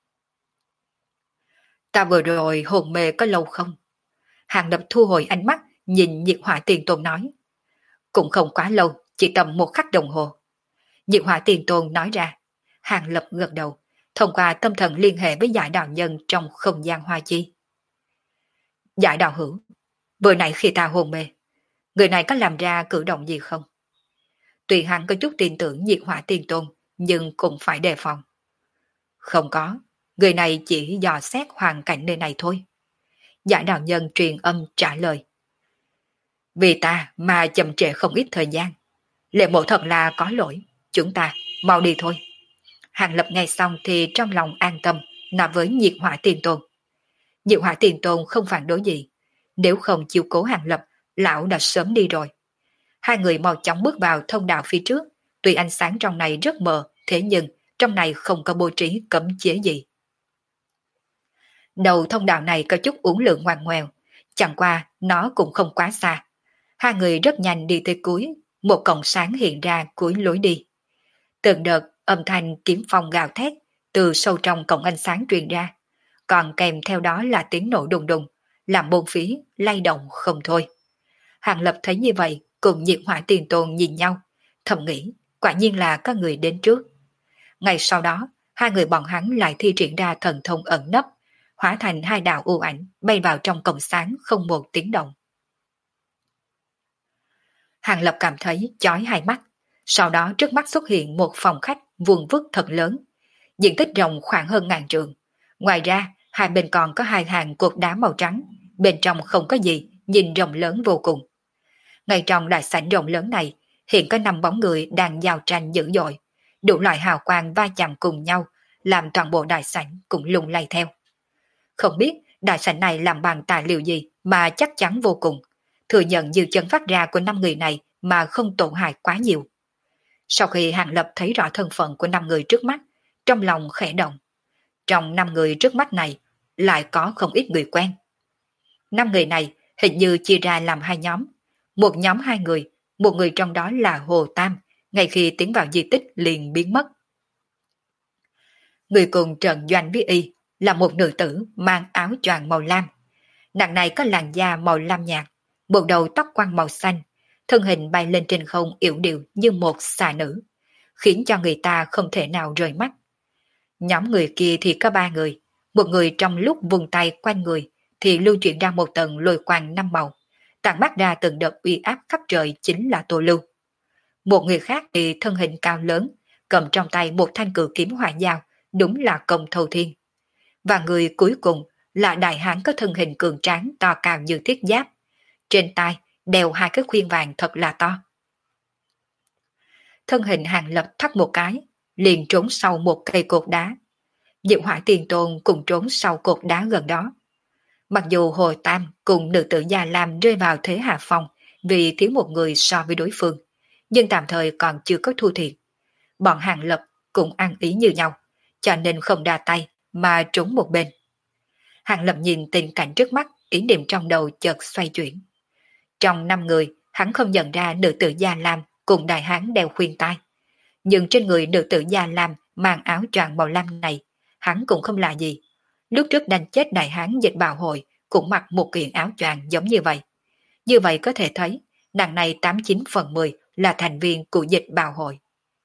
Ta vừa rồi hồn mê có lâu không? Hàng Lập thu hồi ánh mắt, nhìn Nhiệt Hỏa Tiên Tôn nói. Cũng không quá lâu, chỉ tầm 1 khắc đồng hồ. Nhiệt Hỏa Tiên Tôn nói ra. Hàng Lập gật đầu, thông qua tâm thần liên hệ với Giải Đạo Nhân trong không gian hoa chi. Giải Đạo hữu, vừa nãy khi ta hồn mê, người này có làm ra cử động gì không? Tuy hắn có chút tin tưởng Nhiệt Hỏa Tiên Tôn, nhưng cũng phải đề phòng. Không có, người này chỉ dò xét hoàn cảnh nơi này thôi. Giải Đạo Nhân truyền âm trả lời. Vì ta mà chậm trễ không ít thời gian. Lệ mộ thật là có lỗi, chúng ta mau đi thôi. Hàng Lập nghe xong thì trong lòng an tâm, nói với Nhiệt Hỏa Tiên Tôn. Nhiệt Hỏa Tiên Tôn không phản đối gì. Nếu không chiếu cố Hàng Lập, lão đã sớm đi rồi. Hai người mau chóng bước vào thông đạo phía trước. Tuy ánh sáng trong này rất mờ, thế nhưng trong này không có bố trí cấm chế gì. Đầu thông đạo này có chút uốn lượn ngoằn ngoèo, chẳng qua nó cũng không quá xa. Hai người rất nhanh đi tới cuối, một cổng sáng hiện ra cuối lối đi. Từng đợt âm thanh kiếm phong gào thét từ sâu trong cổng ánh sáng truyền ra, còn kèm theo đó là tiếng nổ đùng đùng, làm bốn phía lay động không thôi. Hàng Lập thấy như vậy, cùng Nhiệt Hỏa Tiên Tôn nhìn nhau, thầm nghĩ, quả nhiên là có người đến trước. Ngày sau đó, hai người bọn hắn lại thi triển ra thần thông ẩn nấp, hóa thành hai đạo u ảnh bay vào trong cổng sáng không một tiếng động. Hàng Lập cảm thấy chói hai mắt. Sau đó trước mắt xuất hiện một phòng khách vuông vức thật lớn, diện tích rộng khoảng hơn ngàn trượng. Ngoài ra, hai bên còn có hai hàng cột đá màu trắng, bên trong không có gì, nhìn rộng lớn vô cùng. Ngay trong đại sảnh rộng lớn này, hiện có 5 bóng người đang giao tranh dữ dội, đủ loại hào quang va chạm cùng nhau, làm toàn bộ đại sảnh cũng lung lay theo. Không biết đại sảnh này làm bằng tài liệu gì mà chắc chắn vô cùng, thừa nhận dư chân phát ra của 5 người này mà không tổn hại quá nhiều. Sau khi Hàng Lập thấy rõ thân phận của 5 người trước mắt, trong lòng khẽ động. Trong 5 người trước mắt này, lại có không ít người quen. 5 người này hình như chia ra làm hai nhóm. Một nhóm 2 người, một người trong đó là Hồ Tam, ngay khi tiến vào di tích liền biến mất. Người cùng trận doanh với y là một nữ tử mang áo choàng màu lam. Nàng này có làn da màu lam nhạt, bộ đầu tóc quăn màu xanh, thân hình bay lên trên không yểu điệu như một xà nữ, khiến cho người ta không thể nào rời mắt. Nhóm người kia thì có 3 người, một người trong lúc vùng tay quanh người thì lưu chuyển ra một tầng lôi quang 5 màu, tản mát ra từng đợt uy áp khắp trời chính là Tô Lưu. Một người khác thì thân hình cao lớn, cầm trong tay một thanh cự kiếm hỏa dao, đúng là công thâu thiên. Và người cuối cùng là đại hán có thân hình cường tráng to cao như thiết giáp, trên tai đeo 2 cái khuyên vàng thật là to. Thân hình Hàng Lập thắt một cái, liền trốn sau một cây cột đá. Diệu Hỏa Tiền Tôn cùng trốn sau cột đá gần đó. Mặc dù Hồ Tam cùng nữ tử Già Lam rơi vào thế hạ phong vì thiếu một người so với đối phương, nhưng tạm thời còn chưa có thu thiệt. Bọn Hàng Lập cũng ăn ý như nhau, cho nên không đa tay mà trốn một bên. Hàng Lập nhìn tình cảnh trước mắt, ý niệm trong đầu chợt xoay chuyển. Trong 5 người, hắn không nhận ra nữ tử Gia Lam cùng đại hán đeo khuyên tai. Nhưng trên người nữ tử Gia Lam mang áo choàng màu lam này, hắn cũng không lạ gì. Lúc trước đánh chết đại hán dịch bào hội cũng mặc một kiện áo choàng giống như vậy. Như vậy có thể thấy, nàng này 89/10 là thành viên của dịch bào hội.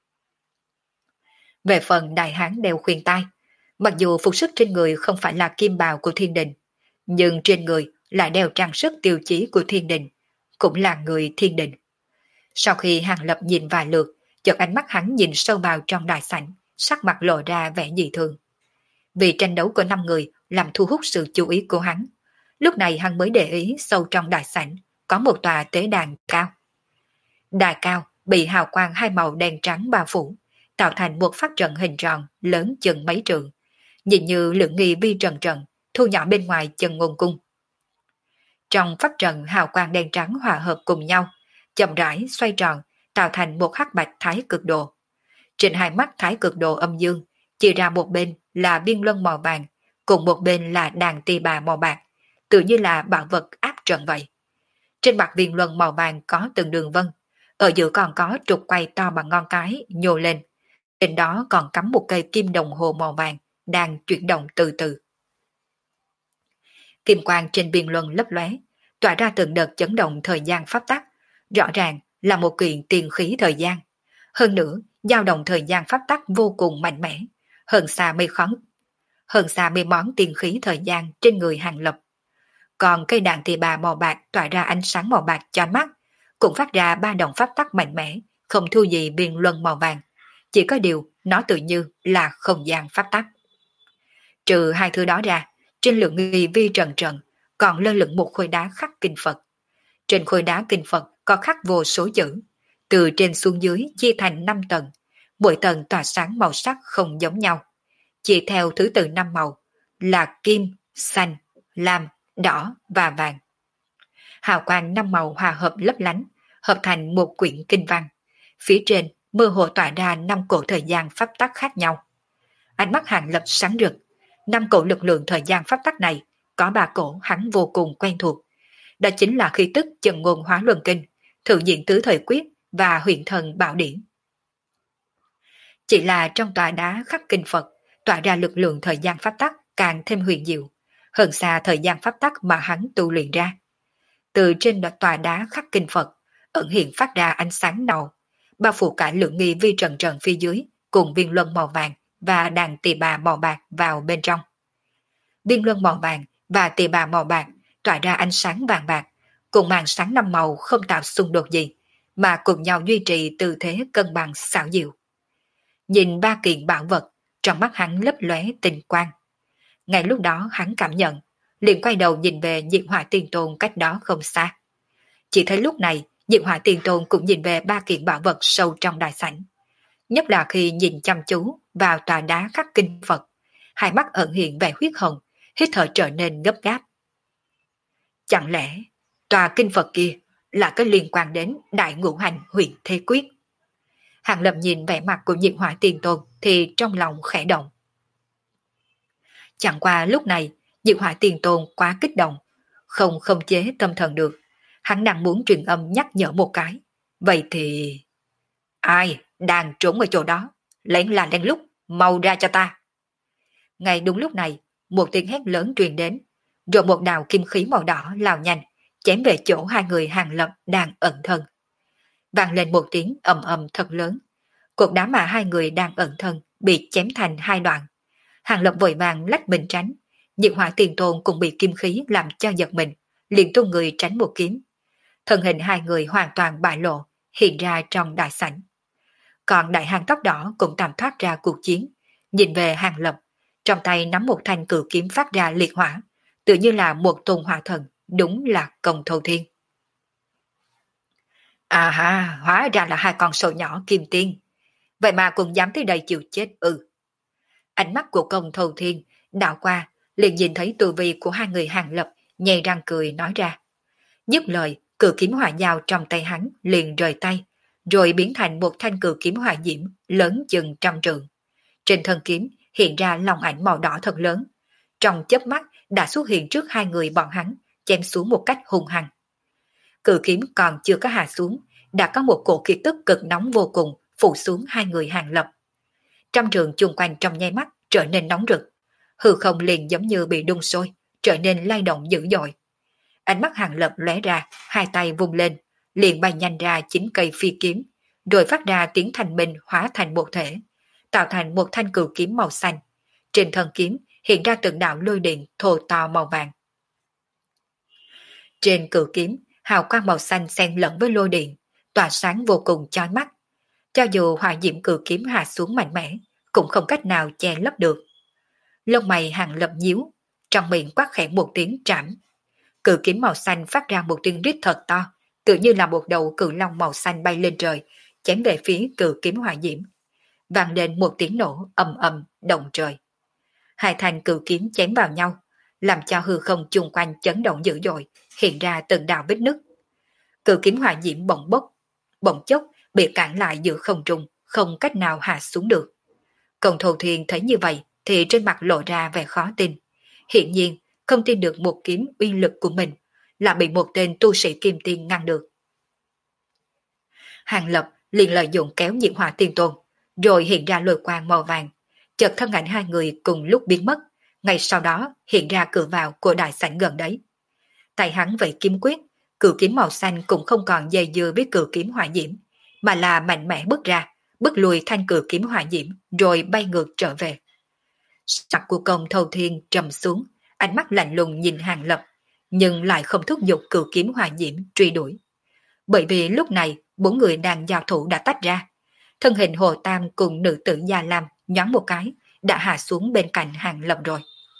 Về phần đại hán đeo khuyên tai, mặc dù phục sức trên người không phải là kim bào của thiên đình, nhưng trên người lại đeo trang sức tiêu chí của thiên đình, cũng là người thiên đình. Sau khi Hàng Lập nhìn vài lượt, chợt ánh mắt hắn nhìn sâu vào trong đại sảnh, sắc mặt lộ ra vẻ dị thường. Vì tranh đấu của 5 người làm thu hút sự chú ý của hắn, lúc này hắn mới để ý sâu trong đại sảnh có một tòa tế đàn cao. Đài cao bị hào quang 2 màu đen trắng bao phủ, tạo thành một pháp trận hình tròn lớn chừng mấy trượng, nhìn như lượng nghi vi trần trận, thu nhỏ bên ngoài chân ngôn cung. Trong pháp trận hào quang đen trắng hòa hợp cùng nhau, chậm rãi xoay tròn, tạo thành một hắc bạch thái cực đồ. Trên 2 mắt thái cực đồ âm dương, chia ra một bên là biên luân màu vàng, cùng một bên là đàn tỳ bà màu bạc, tự như là bảo vật áp trận vậy. Trên mặt biên luân màu vàng có từng đường vân, ở giữa còn có trục quay to bằng ngón cái nhô lên. Trên đó còn cắm một cây kim đồng hồ màu vàng, đang chuyển động từ từ. Kim quang trên biên luân lấp lóe, tỏa ra từng đợt chấn động thời gian pháp tắc, rõ ràng là một kiện tiền khí thời gian. Hơn nữa, dao động thời gian pháp tắc vô cùng mạnh mẽ, hơn xa mây món tiền khí thời gian trên người Hàng Lập. Còn cây đàn tỳ bà màu bạc tỏa ra ánh sáng màu bạc cho mắt, cũng phát ra 3 động pháp tắc mạnh mẽ, không thua gì biên luân màu vàng. Chỉ có điều nó tự như là không gian pháp tắc. Trừ 2 thứ đó ra, trên lượng nghi vi trần trần còn lơ lửng một khối đá khắc kinh Phật. Trên khối đá kinh Phật có khắc vô số chữ, từ trên xuống dưới chia thành 5 tầng, mỗi tầng tỏa sáng màu sắc không giống nhau, chỉ theo thứ tự 5 màu là kim, xanh, lam, đỏ và vàng. Hào quang 5 màu hòa hợp lấp lánh, hợp thành một quyển kinh văn. Phía trên mơ hồ tỏa ra 5 cổ thời gian pháp tắc khác nhau. Ánh mắt Hàng Lập sáng rực, 5 cổ lực lượng thời gian pháp tắc này có 3 cổ hắn vô cùng quen thuộc. Đó chính là khí tức Chân Ngôn Hóa Luân Kinh, Thượng Diện Tứ Thời Quyết và Huyền Thần Bảo Điển. Chỉ là trong tòa đá khắc kinh Phật tỏa ra lực lượng thời gian pháp tắc càng thêm huyền diệu, hơn xa thời gian pháp tắc mà hắn tu luyện ra. Từ trên tòa đá khắc kinh Phật ẩn hiện phát ra ánh sáng nâu, bao phủ cả lượng nghi vi trần trần phía dưới cùng viên luân màu vàng và đàn tỳ bà màu bạc vào bên trong. Viên luân màu vàng và tỳ bà màu bạc tỏa ra ánh sáng vàng bạc, cùng màn sáng 5 màu không tạo xung đột gì, mà cùng nhau duy trì tư thế cân bằng xảo diệu. Nhìn ba kiện bảo vật, trong mắt hắn lấp lóe tinh quang. Ngay lúc đó hắn cảm nhận, liền quay đầu nhìn về Diệu Hỏa Tiên Tôn cách đó không xa. Chỉ thấy lúc này, Diệu Hỏa Tiên Tôn cũng nhìn về ba kiện bảo vật sâu trong đại sảnh. Nhất là khi nhìn chăm chú vào tòa đá khắc kinh Phật, hai mắt ẩn hiện vẻ huyết hồng, hít thở trở nên gấp gáp. Chẳng lẽ tòa kinh Phật kia là cái liên quan đến Đại Ngũ Hành Huyền Thế Quyết? Hàng Lập nhìn vẻ mặt của Diệu Hỏa Tiên Tôn thì trong lòng khẽ động. Chẳng qua lúc này, Diệu Hỏa Tiên Tôn quá kích động, không khống chế tâm thần được. Hắn đang muốn truyền âm nhắc nhở một cái. Vậy thì... Ai đang trốn ở chỗ đó? Lén là lén lút, mau ra cho ta. Ngay đúng lúc này, một tiếng hét lớn truyền đến, rồi một đạo kim khí màu đỏ lao nhanh, chém về chỗ hai người Hàng Lập đang ẩn thân. Vang lên một tiếng ầm ầm thật lớn. Cột đá mà hai người đang ẩn thân bị chém thành hai đoạn. Hàng Lập vội vàng lách mình tránh, Diệu Hỏa Tiền Tôn cũng bị kim khí làm cho giật mình, liền tung người tránh một kiếm. Thân hình hai người hoàn toàn bại lộ, hiện ra trong đại sảnh. Còn đại hàng tóc đỏ cũng tạm thoát ra cuộc chiến, nhìn về Hàng Lập, trong tay nắm một thanh cự kiếm phát ra liệt hỏa, tự như là một tôn hỏa thần, đúng là Công Thâu Thiên. À ha, hóa ra là hai con sâu nhỏ kim tiên. Vậy mà cũng dám tới đây chịu chết ư. Ánh mắt của Công Thâu Thiên đảo qua, liền nhìn thấy tu vi của hai người Hàng Lập, nhè răng cười nói ra. Dứt lời, cự kiếm hỏa dao trong tay hắn liền rời tay, rồi biến thành một thanh cự kiếm hỏa diễm lớn chừng 100 trượng. Trên thân kiếm hiện ra lòng ảnh màu đỏ thật lớn. Trong chớp mắt đã xuất hiện trước hai người bọn hắn, chém xuống một cách hung hăng. Cự kiếm còn chưa có hạ xuống, đã có một cổ khí tức cực nóng vô cùng phủ xuống hai người Hàng Lập. Trăm trường chung quanh trong nháy mắt trở nên nóng rực, hư không liền giống như bị đun sôi, trở nên lay động dữ dội. Ánh mắt Hàng Lập lóe ra, hai tay vung lên, liền bay nhanh ra 9 cây phi kiếm, rồi phát ra tiếng thanh minh hóa thành một thể, tạo thành một thanh cự kiếm màu xanh. Trên thân kiếm hiện ra từng đạo lôi điện thô to màu vàng. Trên cự kiếm, hào quang màu xanh xen lẫn với lôi điện, tỏa sáng vô cùng chói mắt. Cho dù hỏa diễm cự kiếm hạ xuống mạnh mẽ, cũng không cách nào che lấp được. Lông mày Hàng Lập nhíu, trong miệng quát khẽ một tiếng trảm. Cự kiếm màu xanh phát ra một tiếng rít thật to, tự như là một đầu cự long màu xanh bay lên trời, chém về phía cự kiếm hỏa diễm. Vang lên một tiếng nổ ầm ầm động trời. Hai thanh cự kiếm chém vào nhau, làm cho hư không chung quanh chấn động dữ dội, hiện ra từng đạo vết nứt. Cự kiếm hỏa diễm bỗng chốc bị cản lại giữa không trung, không cách nào hạ xuống được. Công Thâu Thiên thấy như vậy thì trên mặt lộ ra vẻ khó tin. Hiện nhiên không tin được một kiếm uy lực của mình là bị một tên tu sĩ kim tiên ngăn được. Hàng Lập liền lợi dụng kéo Diệu Hỏa Tiên Tôn, rồi hiện ra lôi quang màu vàng, chợt thân ảnh hai người cùng lúc biến mất, ngay sau đó hiện ra cửa vào của đại sảnh gần đấy. Tay hắn vẫy kiếm quyết, cự kiếm màu xanh cũng không còn dây dưa với cự kiếm hỏa diễm, mà là mạnh mẽ bước ra, bước lùi thanh cự kiếm hỏa diễm, rồi bay ngược trở về. Sắc của Công Thâu Thiên trầm xuống, ánh mắt lạnh lùng nhìn Hàng Lập, nhưng lại không thúc giục cự kiếm hỏa diễm truy đuổi. Bởi vì lúc này, bốn người đang giao thủ đã tách ra. Thân hình Hồ Tam cùng nữ tử Gia Lam nhoáng một cái, đã hạ xuống bên cạnh Hàng Lập rồi.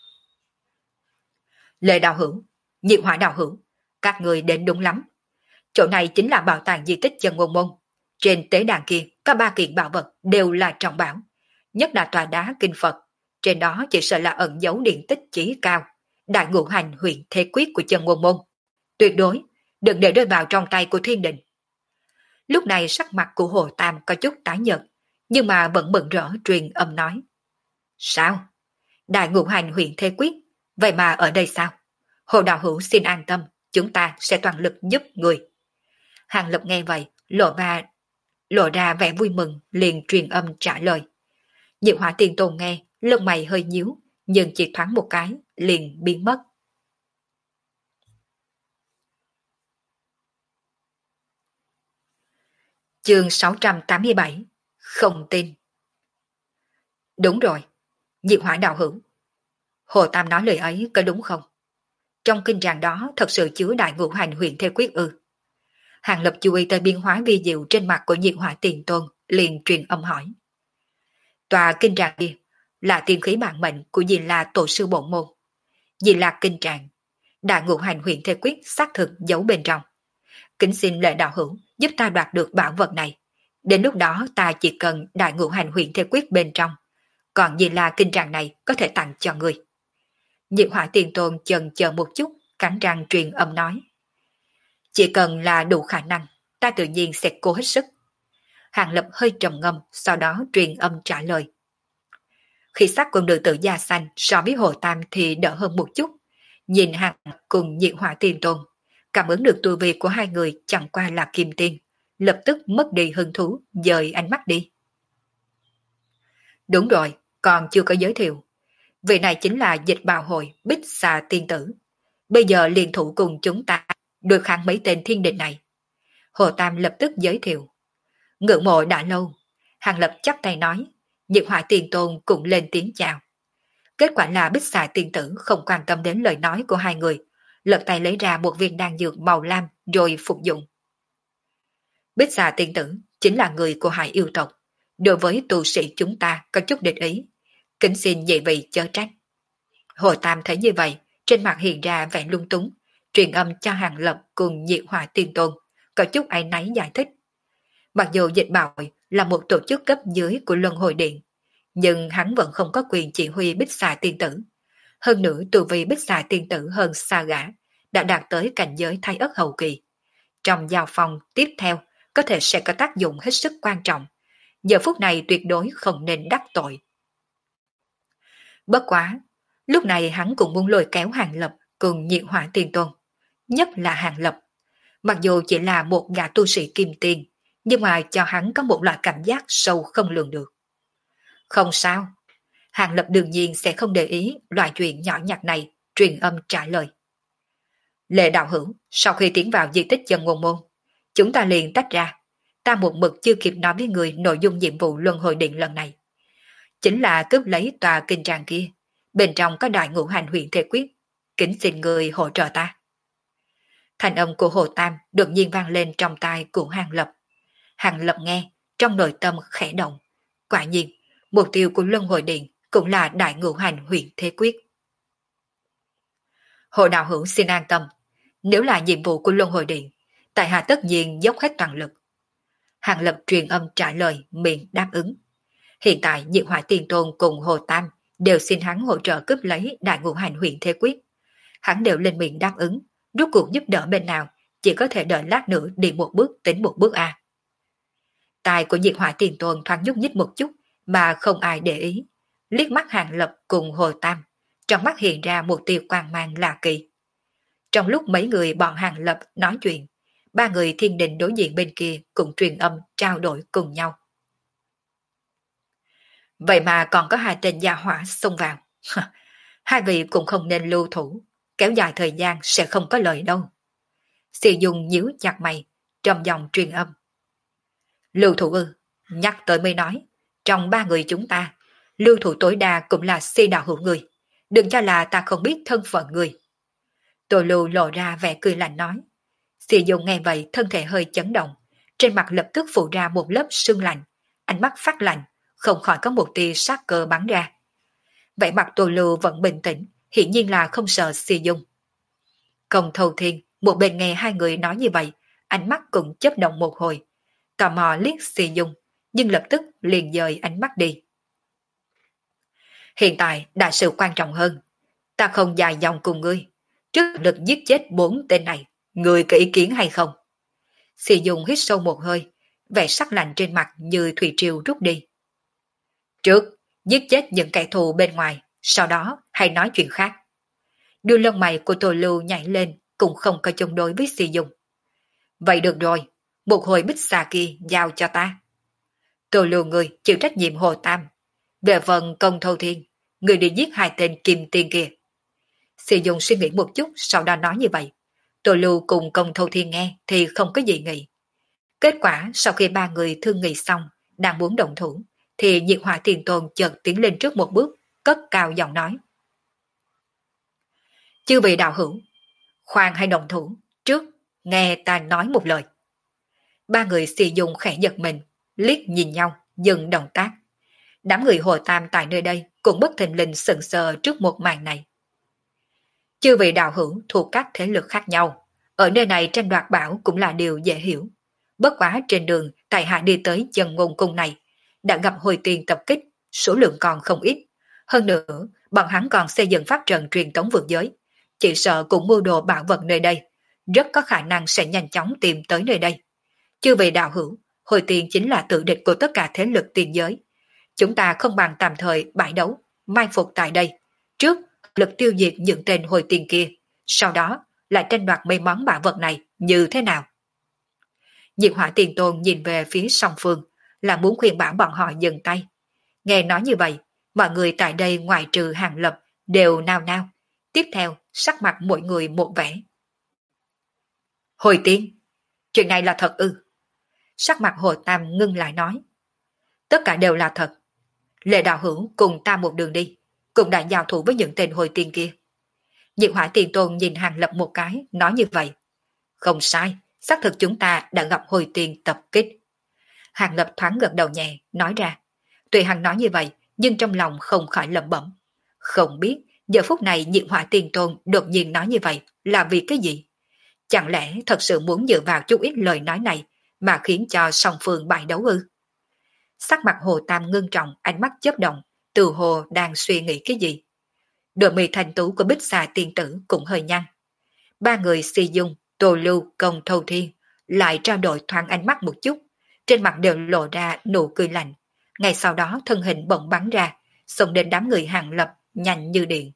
Lệ đạo hữu, Diệu Hỏa đạo hữu, các người đến đúng lắm. Chỗ này chính là bảo tàng di tích Chân Ngôn Môn. Trên tế đàn kia, có 3 kiện bảo vật đều là trọng bảo. Nhất là tòa đá kinh Phật. Trên đó chỉ sợ là ẩn dấu điện tích chí cao, đại ngũ hành huyền thế quyết của Chân Ngôn Môn. Tuyệt đối, đừng để rơi vào trong tay của thiên đình. Lúc này sắc mặt của Hồ Tam có chút tái nhợt, nhưng mà vẫn mừng rỡ truyền âm nói. Sao? Đại ngũ hành huyền thế quyết, vậy mà ở đây sao? Hồ đạo hữu xin an tâm, chúng ta sẽ toàn lực giúp người. Hàng Lập nghe vậy, lộ ra vẻ vui mừng, liền truyền âm trả lời. Diệu Hỏa Tiên Tôn nghe, lông mày hơi nhíu, nhưng chỉ thoáng một cái, liền biến mất. Chương 687, không tin. Đúng rồi, Diệu Hỏa đạo hữu. Hồ Tam nói lời ấy có đúng không? Trong kinh tràng đó thật sự chứa đại ngũ hành huyền theo quyết ư? Hàng Lập chú ý tới biến hóa vi diệu trên mặt của Nhiệt Hỏa Tiền Tôn, liền truyền âm hỏi. Tòa kinh tràng kia là tiên khí bản mệnh của Di La tổ sư bổn môn. Di La kinh tràng, đại ngũ hành huyền thế quyết xác thực giấu bên trong. Kính xin Lệ đạo hữu giúp ta đoạt được bảo vật này. Đến lúc đó ta chỉ cần đại ngũ hành huyền thế quyết bên trong. Còn Di La kinh tràng này có thể tặng cho người. Nhiệt Hỏa Tiền Tôn chần chờ một chút, cắn răng truyền âm nói. Chỉ cần là đủ khả năng, ta tự nhiên sẽ cố hết sức. Hàng Lập hơi trầm ngâm, sau đó truyền âm trả lời. Khi sắc của nữ tử da xanh so với Hồ Tam thì đỡ hơn một chút. Nhìn Hàng cùng Nhiệt Hỏa Tiền Tôn, cảm ứng được tu vi của hai người chẳng qua là kim tiên, lập tức mất đi hứng thú, dời ánh mắt đi. Đúng rồi, còn chưa có giới thiệu. Vị này chính là Dịch Bào Hội Bích Xà Tiên Tử. Bây giờ liên thủ cùng chúng ta đối kháng mấy tên thiên địch này. Hồ Tam lập tức giới thiệu. Ngưỡng mộ đã lâu, Hàng Lập chắp tay nói, Nhiệt Hỏa Tiền Tôn cũng lên tiếng chào. Kết quả là Bích Xà Tiên Tử không quan tâm đến lời nói của hai người, lật tay lấy ra một viên đan dược màu lam rồi phục dụng. Bích Xà Tiên Tử chính là người của Hải yêu tộc, đối với tu sĩ chúng ta có chút địch ý, kính xin nhị vị chớ trách. Hồ Tam thấy như vậy, trên mặt hiện ra vẻ lung túng, truyền âm cho Hàng Lập cùng Nhiệt Hỏa Tiên Tôn, có chút áy náy giải thích. Mặc dù Dịch Bào Hội là một tổ chức cấp dưới của Luân Hồi Điện, nhưng hắn vẫn không có quyền chỉ huy Bích Xà Tiên Tử. Hơn nữa tu vi Bích Xà Tiên Tử hơn xa gã, đã đạt tới cảnh giới Thái Ất hậu kỳ. Trong giao phòng tiếp theo có thể sẽ có tác dụng hết sức quan trọng. Giờ phút này tuyệt đối không nên đắc tội. Bất quá, lúc này hắn cũng muốn lôi kéo Hàng Lập cùng Nhiệt Hỏa Tiên Tôn, nhất là Hàng Lập. Mặc dù chỉ là một gã tu sĩ kim tiên, nhưng mà cho hắn có một loại cảm giác sâu không lường được. Không sao, Hàng Lập đương nhiên sẽ không để ý loại chuyện nhỏ nhặt này, truyền âm trả lời. Lệ đạo hữu, sau khi tiến vào di tích Chân Ngôn Môn, chúng ta liền tách ra. Ta một mực chưa kịp nói với người nội dung nhiệm vụ Luân Hồi Điện lần này. Chính là cướp lấy tòa kinh tràng kia, bên trong có đại ngũ hành huyền thể quyết, kính xin người hỗ trợ ta. Thanh âm của Hồ Tam đột nhiên vang lên trong tai của Hàng Lập. Hàng Lập nghe, trong nội tâm khẽ động. Quả nhiên, mục tiêu của Luân Hồi Điện cũng là đại ngũ hành huyền thế quyết. Hồ đạo hữu xin an tâm, nếu là nhiệm vụ của Luân Hồi Điện, tại hạ tất nhiên dốc hết toàn lực. Hàng Lập truyền âm trả lời, miệng đáp ứng. Hiện tại Nhiệt Hỏa Tiên Tôn cùng Hồ Tam đều xin hắn hỗ trợ cướp lấy đại ngũ hành huyền thế quyết. Hắn đều lên miệng đáp ứng, rốt cuộc giúp đỡ bên nào, chỉ có thể đợi lát nữa đi một bước tính một bước a. Tai của Nhiệt Hỏa Tiên Tôn thoáng nhúc nhích một chút mà không ai để ý. Liếc mắt Hàng Lập cùng Hồ Tam, trong mắt hiện ra một tia quang mang lạ kỳ. Trong lúc mấy người bọn Hàng Lập nói chuyện, ba người thiên đình đối diện bên kia cũng truyền âm trao đổi cùng nhau. Vậy mà còn có hai tên gia hỏa xông vào. Hai vị cũng không nên lưu thủ, kéo dài thời gian sẽ không có lợi đâu. Xì Dung nhíu chặt mày, trầm giọng truyền âm. Lưu thủ ư, nhắc tới mới nói, trong ba người chúng ta, lưu thủ tối đa cũng là Si đạo hữu người, đừng cho là ta không biết thân phận người. Tô Lưu lộ ra vẻ cười lạnh nói. Xì Dung nghe vậy thân thể hơi chấn động, trên mặt lập tức phủ ra một lớp sương lạnh, ánh mắt phát lạnh, không khỏi có một tia sát cơ bắn ra. Vậy mặt Tô Lưu vẫn bình tĩnh, hiển nhiên là không sợ Xì Dung. Công Thâu Thiên một bên nghe hai người nói như vậy, ánh mắt cũng chớp động một hồi, tò mò liếc Xì Dung, nhưng lập tức liền dời ánh mắt đi. Hiện tại đại sự quan trọng hơn, ta không dài dòng cùng ngươi, trước lực giết chết 4 tên này, ngươi có ý kiến hay không? Xì Dung hít sâu một hơi, vẻ sắc lạnh trên mặt như thủy triều rút đi. Trước, giết chết những kẻ thù bên ngoài, sau đó hãy nói chuyện khác. Đôi lông mày của Tô Lưu nhảy lên, cũng không có chống đối với Xì Dung. Vậy được rồi, một hồi bích xà kia giao cho ta. Tô Lưu người chịu trách nhiệm Hồ Tam. Về phần Công Thâu Thiên, người đi giết hai tên kim tiên kia. Xì Dung suy nghĩ một chút, sau đó nói như vậy. Tô Lưu cùng Công Thâu Thiên nghe thì không có gì nghĩ. Kết quả sau khi ba người thương nghị xong, đang muốn động thủ, thì Nhiệt Hỏa Tiền Tôn chợt tiến lên trước một bước, cất cao giọng nói. Chư vị đạo hữu, khoan hay động thủ, trước nghe ta nói một lời. Ba người xì dùng khẽ giật mình, liếc nhìn nhau, dừng động tác. Đám người Hồ Tam tại nơi đây cũng bất thình lình sững sờ trước một màn này. Chư vị đạo hữu thuộc các thế lực khác nhau, ở nơi này tranh đoạt bảo cũng là điều dễ hiểu. Bất quá trên đường tại hạ đi tới chân ngôn cung này, đã gặp hồi tiền tập kích, số lượng còn không ít. Hơn nữa, bọn hắn còn xây dựng pháp trận truyền tống vượt giới. Chỉ sợ cũng mưu đồ bảo vật nơi đây, rất có khả năng sẽ nhanh chóng tìm tới nơi đây. Chư vị đạo hữu, hồi tiền chính là tự địch của tất cả thế lực tiền giới. Chúng ta không bằng tạm thời bãi đấu, mai phục tại đây. Trước, lực tiêu diệt những tên hồi tiền kia, sau đó lại tranh đoạt mấy món bảo vật này như thế nào? Diệt Hỏa Tiền Tôn nhìn về phía song phương, là muốn khuyên bảo bọn họ dừng tay. Nghe nói như vậy, mọi người tại đây ngoại trừ Hàng Lập đều nao nao. Tiếp theo, sắc mặt mỗi người một vẻ. Hồi tiên, chuyện này là thật ư? Sắc mặt Hồ Tam ngưng lại nói. Tất cả đều là thật. Lệ đạo hữu cùng ta một đường đi, cùng đã giao thủ với những tên hồi tiên kia. Diệt Hỏa Tiền Tôn nhìn Hàng Lập một cái, nói như vậy. Không sai, xác thực chúng ta đã gặp hồi tiên tập kích. Hàng Lập thoáng gật đầu nhẹ, nói ra. Tuy hắn nói như vậy, nhưng trong lòng không khỏi lẩm bẩm. Không biết, giờ phút này Diệt Hỏa Tiền Tôn đột nhiên nói như vậy là vì cái gì? Chẳng lẽ thật sự muốn dựa vào chút ít lời nói này mà khiến cho song phương bại đấu ư? Sắc mặt Hồ Tam ngưng trọng, ánh mắt chớp động, từ hồ đang suy nghĩ cái gì. Đôi mi thành tú của Bích Xà tiên tử cũng hơi nhăn. Ba người Si Dung, Tô Lưu, Công Thâu Thiên lại trao đổi thoáng ánh mắt một chút, trên mặt đều lộ ra nụ cười lạnh. Ngay sau đó thân hình bỗng bắn ra, xông đến đám người Hàng Lập nhanh như điện.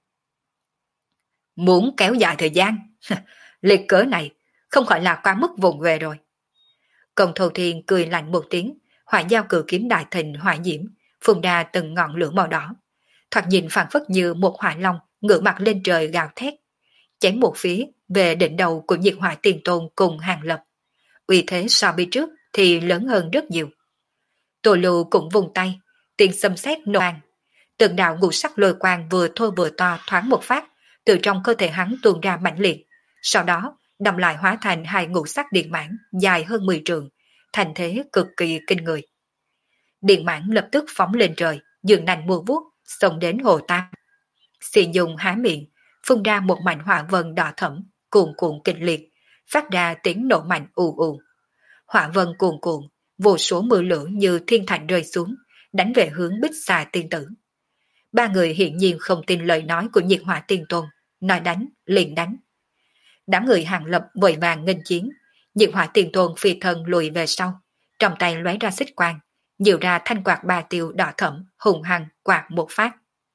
Muốn kéo dài thời gian, liệt cớ này không phải là quá mức vùng về rồi. Công Thâu Thiên cười lạnh một tiếng, hỏa giao cử kiếm đại thịnh hỏa diễm, phun ra từng ngọn lửa màu đỏ. Thoạt nhìn phản phất như một hỏa long ngửa mặt lên trời gào thét, chém một phía về đỉnh đầu của Diệt Hỏa Tiền Tôn cùng Hàng Lập. Uy thế so với trước thì lớn hơn rất nhiều. Tô Lưu cũng vùng tay, tiền xâm xét nổ vang. Từng đạo ngũ sắc lôi quang vừa thô vừa to thoáng một phát, từ trong cơ thể hắn tuôn ra mãnh liệt. Sau đó, đâm lại hóa thành hai ngũ sắc điện mãn dài hơn 10 trượng, thành thế cực kỳ kinh người. Điện mãn lập tức phóng lên trời, dường nành mua vuốt, xông đến Hồ Tam. Xì dùng há miệng, phun ra một mảnh hỏa vân đỏ thẫm, cuồn cuộn kịch liệt, phát ra tiếng nổ mạnh ù ù. Hỏa vân cuồn cuộn, vô số mưa lửa như thiên thạch rơi xuống, đánh về hướng Bích Xà tiên tử. Ba người hiển nhiên không tin lời nói của Diệt Hỏa Tiên Tôn, nói đánh, liền đánh. Đám người Hàng Lập vội vàng nghênh chiến, Diệt Hỏa Tiên Tôn phi thân lùi về sau, trong tay lóe ra xích quang, nhiều ra thanh quạt ba tiêu đỏ thẫm, hùng hăng quạt một phát.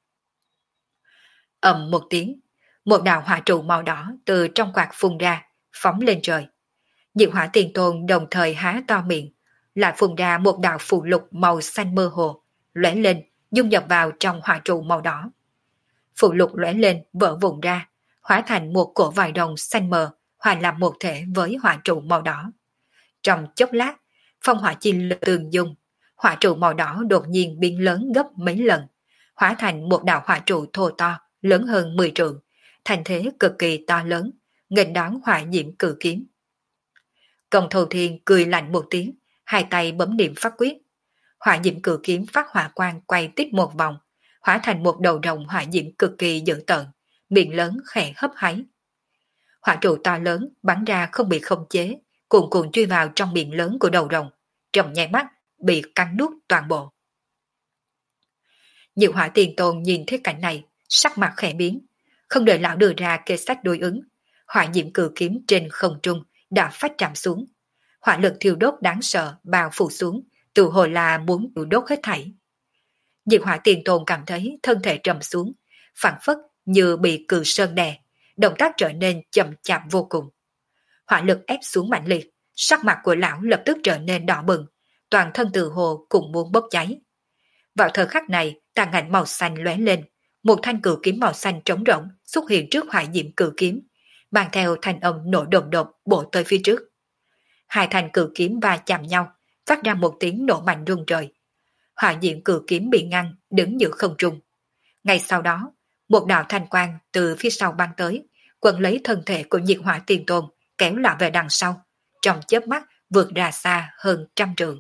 Ầm một tiếng, một đạo hỏa trụ màu đỏ từ trong quạt phun ra, phóng lên trời. Diệt Hỏa Tiền Tôn đồng thời há to miệng, lại phun ra một đạo phù lục màu xanh mơ hồ, lóe lên, dung nhập vào trong hỏa trụ màu đỏ. Phù lục lóe lên, vỡ vụn ra, hóa thành một cổ vải đồng xanh mờ, hòa làm một thể với hỏa trụ màu đỏ. Trong chốc lát, phong hỏa chi lực tường dung, hỏa trụ màu đỏ đột nhiên biến lớn gấp mấy lần, hóa thành một đạo hỏa trụ thô to, lớn hơn 10 trượng, thành thế cực kỳ to lớn, nghênh đón hỏa diễm cử kiếm. Công Thâu Thiên cười lạnh một tiếng, hai tay bấm niệm pháp quyết. Hỏa diễm cử kiếm phát hỏa quang quay tít một vòng, hóa thành một đầu rồng hỏa diễm cực kỳ dữ tợn, miệng lớn khẽ hấp háy. Hỏa trụ to lớn bắn ra không bị khống chế, cuồn cuộn truy vào trong miệng lớn của đầu rồng, trong nháy mắt bị cắn nuốt toàn bộ. Diệu Hỏa Tiền Tôn nhìn thấy cảnh này, sắc mặt khẽ biến, không đợi lão đưa ra kế sách đối ứng, hỏa diễm cử kiếm trên không trung đã phát chạm xuống, hỏa lực thiêu đốt đáng sợ bao phủ xuống, tự hồ là muốn thiêu đốt hết thảy. Diệu Hỏa Tiền Tôn cảm thấy thân thể trầm xuống, phảng phất như bị cự sơn đè, động tác trở nên chậm chạp vô cùng. Hỏa lực ép xuống mạnh liệt, sắc mặt của lão lập tức trở nên đỏ bừng, toàn thân tự hồ cũng muốn bốc cháy. Vào thời khắc này, tàn ảnh màu xanh lóe lên, một thanh cử kiếm màu xanh trống rỗng xuất hiện trước hỏa diễm cử kiếm, mang theo thanh âm nổ đột đột bổ tới phía trước. Hai thanh cử kiếm va chạm nhau, phát ra một tiếng nổ mạnh rung trời. Hỏa diễm cử kiếm bị ngăn, đứng giữa không trung. Ngay sau đó, một đạo thanh quang từ phía sau băng tới, quấn lấy thân thể của Diệt Hỏa Tiền Tôn, kéo lại về đằng sau, trong chớp mắt vượt ra xa hơn 100 trượng.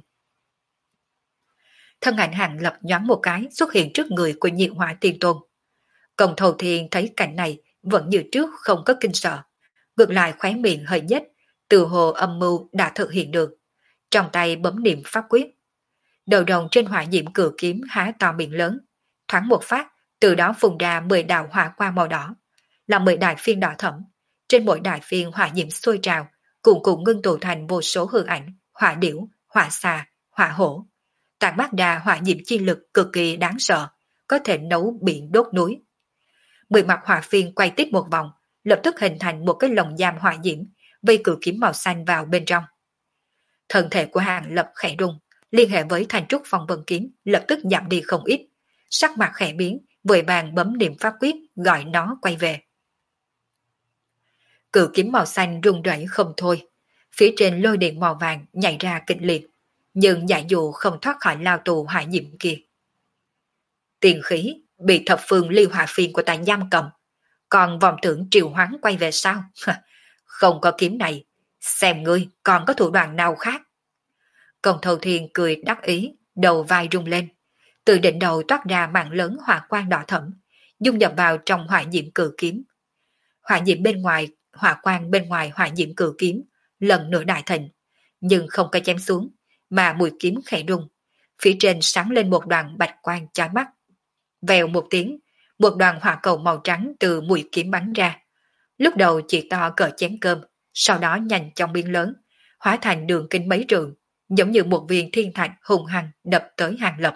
Thân ảnh Hàng Lập nhoáng một cái xuất hiện trước người của Nhiệt Hỏa Tiên Tôn. Công Thầu Thiên thấy cảnh này vẫn như trước không có kinh sợ, ngược lại khóe miệng hơi nhếch, từ hồ âm mưu đã thực hiện được, trong tay bấm niệm pháp quyết. Đầu đồng trên hỏa diệm cử kiếm há to miệng lớn, thoáng một phát, từ đó phun ra 10 đạo hỏa quang màu đỏ, là 10 đại phiên đỏ thẫm. Trên mỗi đại phiên hỏa diệm sôi trào, cùng cùng ngưng tụ thành vô số hư ảnh, hỏa điểu, hỏa xà, hỏa hổ. Tản mát ra hỏa diệm chi lực cực kỳ đáng sợ, có thể nấu biển đốt núi. 10 mặt hỏa phiên quay tiếp một vòng, lập tức hình thành một cái lồng giam hỏa diễm, vây cử kiếm màu xanh vào bên trong. Thân thể của Hàng Lập khẽ rung, liên hệ với thành trúc phong vân kiếm, lập tức giảm đi không ít. Sắc mặt khẽ biến, vội vàng bấm niệm pháp quyết gọi nó quay về. Cự kiếm màu xanh rung rẩy không thôi, phía trên lôi điện màu vàng nhảy ra kịch liệt, nhưng giả dụ không thoát khỏi lao tù hỏa diệm kia. Tiền khí bị thập phương ly hỏa phiên của ta giam cầm, còn vòng tưởng triều hoán quay về sao? Không có kiếm này, xem ngươi còn có thủ đoạn nào khác. Công Thâu Thiên cười đắc ý, đầu vai rung lên, từ đỉnh đầu toát ra mảng lớn hỏa quang đỏ thẫm, dung nhập vào trong hỏa diệm cử kiếm. Hỏa diệm bên ngoài, hỏa quang bên ngoài hỏa diệm cử kiếm lần nữa đại thịnh, nhưng không có chém xuống, mà mũi kiếm khẽ rung, phía trên sáng lên một đoàn bạch quang chói mắt. Vèo một tiếng, một đoàn hỏa cầu màu trắng từ mũi kiếm bắn ra. Lúc đầu chỉ to cỡ chén cơm, sau đó nhanh chóng biến lớn, hóa thành đường kính mấy trượng, giống như một viên thiên thạch hùng hăng đập tới Hàng Lập.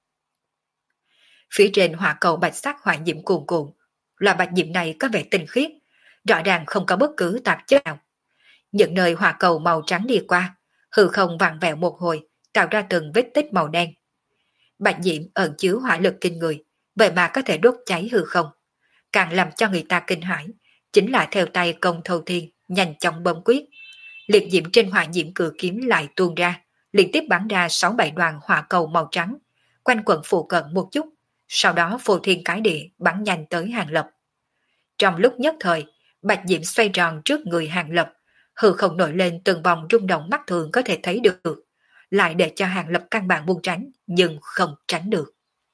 Phía trên hỏa cầu bạch sắc hỏa diệm cuồn cuộn, loại bạch diệm này có vẻ tinh khiết, rõ ràng không có bất cứ tạp chất nào. Những nơi hỏa cầu màu trắng đi qua, hư không vặn vẹo một hồi, tạo ra từng vết tích màu đen. Bạch diệm ẩn chứa hỏa lực kinh người, vậy mà có thể đốt cháy hư không. Càng làm cho người ta kinh hãi, chính là theo tay Công Thâu Thiên nhanh chóng bấm quyết. Liệt diệm trên hỏa diệm cử kiếm lại tuôn ra, liên tiếp bắn ra 6-7 đoàn hỏa cầu màu trắng, quanh quẩn phụ cận một chút, sau đó phô thiên cái địa bắn nhanh tới Hàng Lập. Trong lúc nhất thời, bạch diệm xoay tròn trước người Hàng Lập, hư không nổi lên từng vòng rung động mắt thường có thể thấy được, lại để cho Hàng Lập căn bản buông tránh, nhưng không tránh được.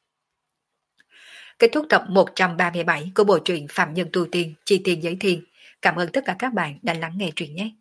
Kết thúc tập 137 của bộ truyện Phạm Nhân Tu Tiên, Chi Tiên Giới Thiên. Cảm ơn tất cả các bạn đã lắng nghe truyện nhé.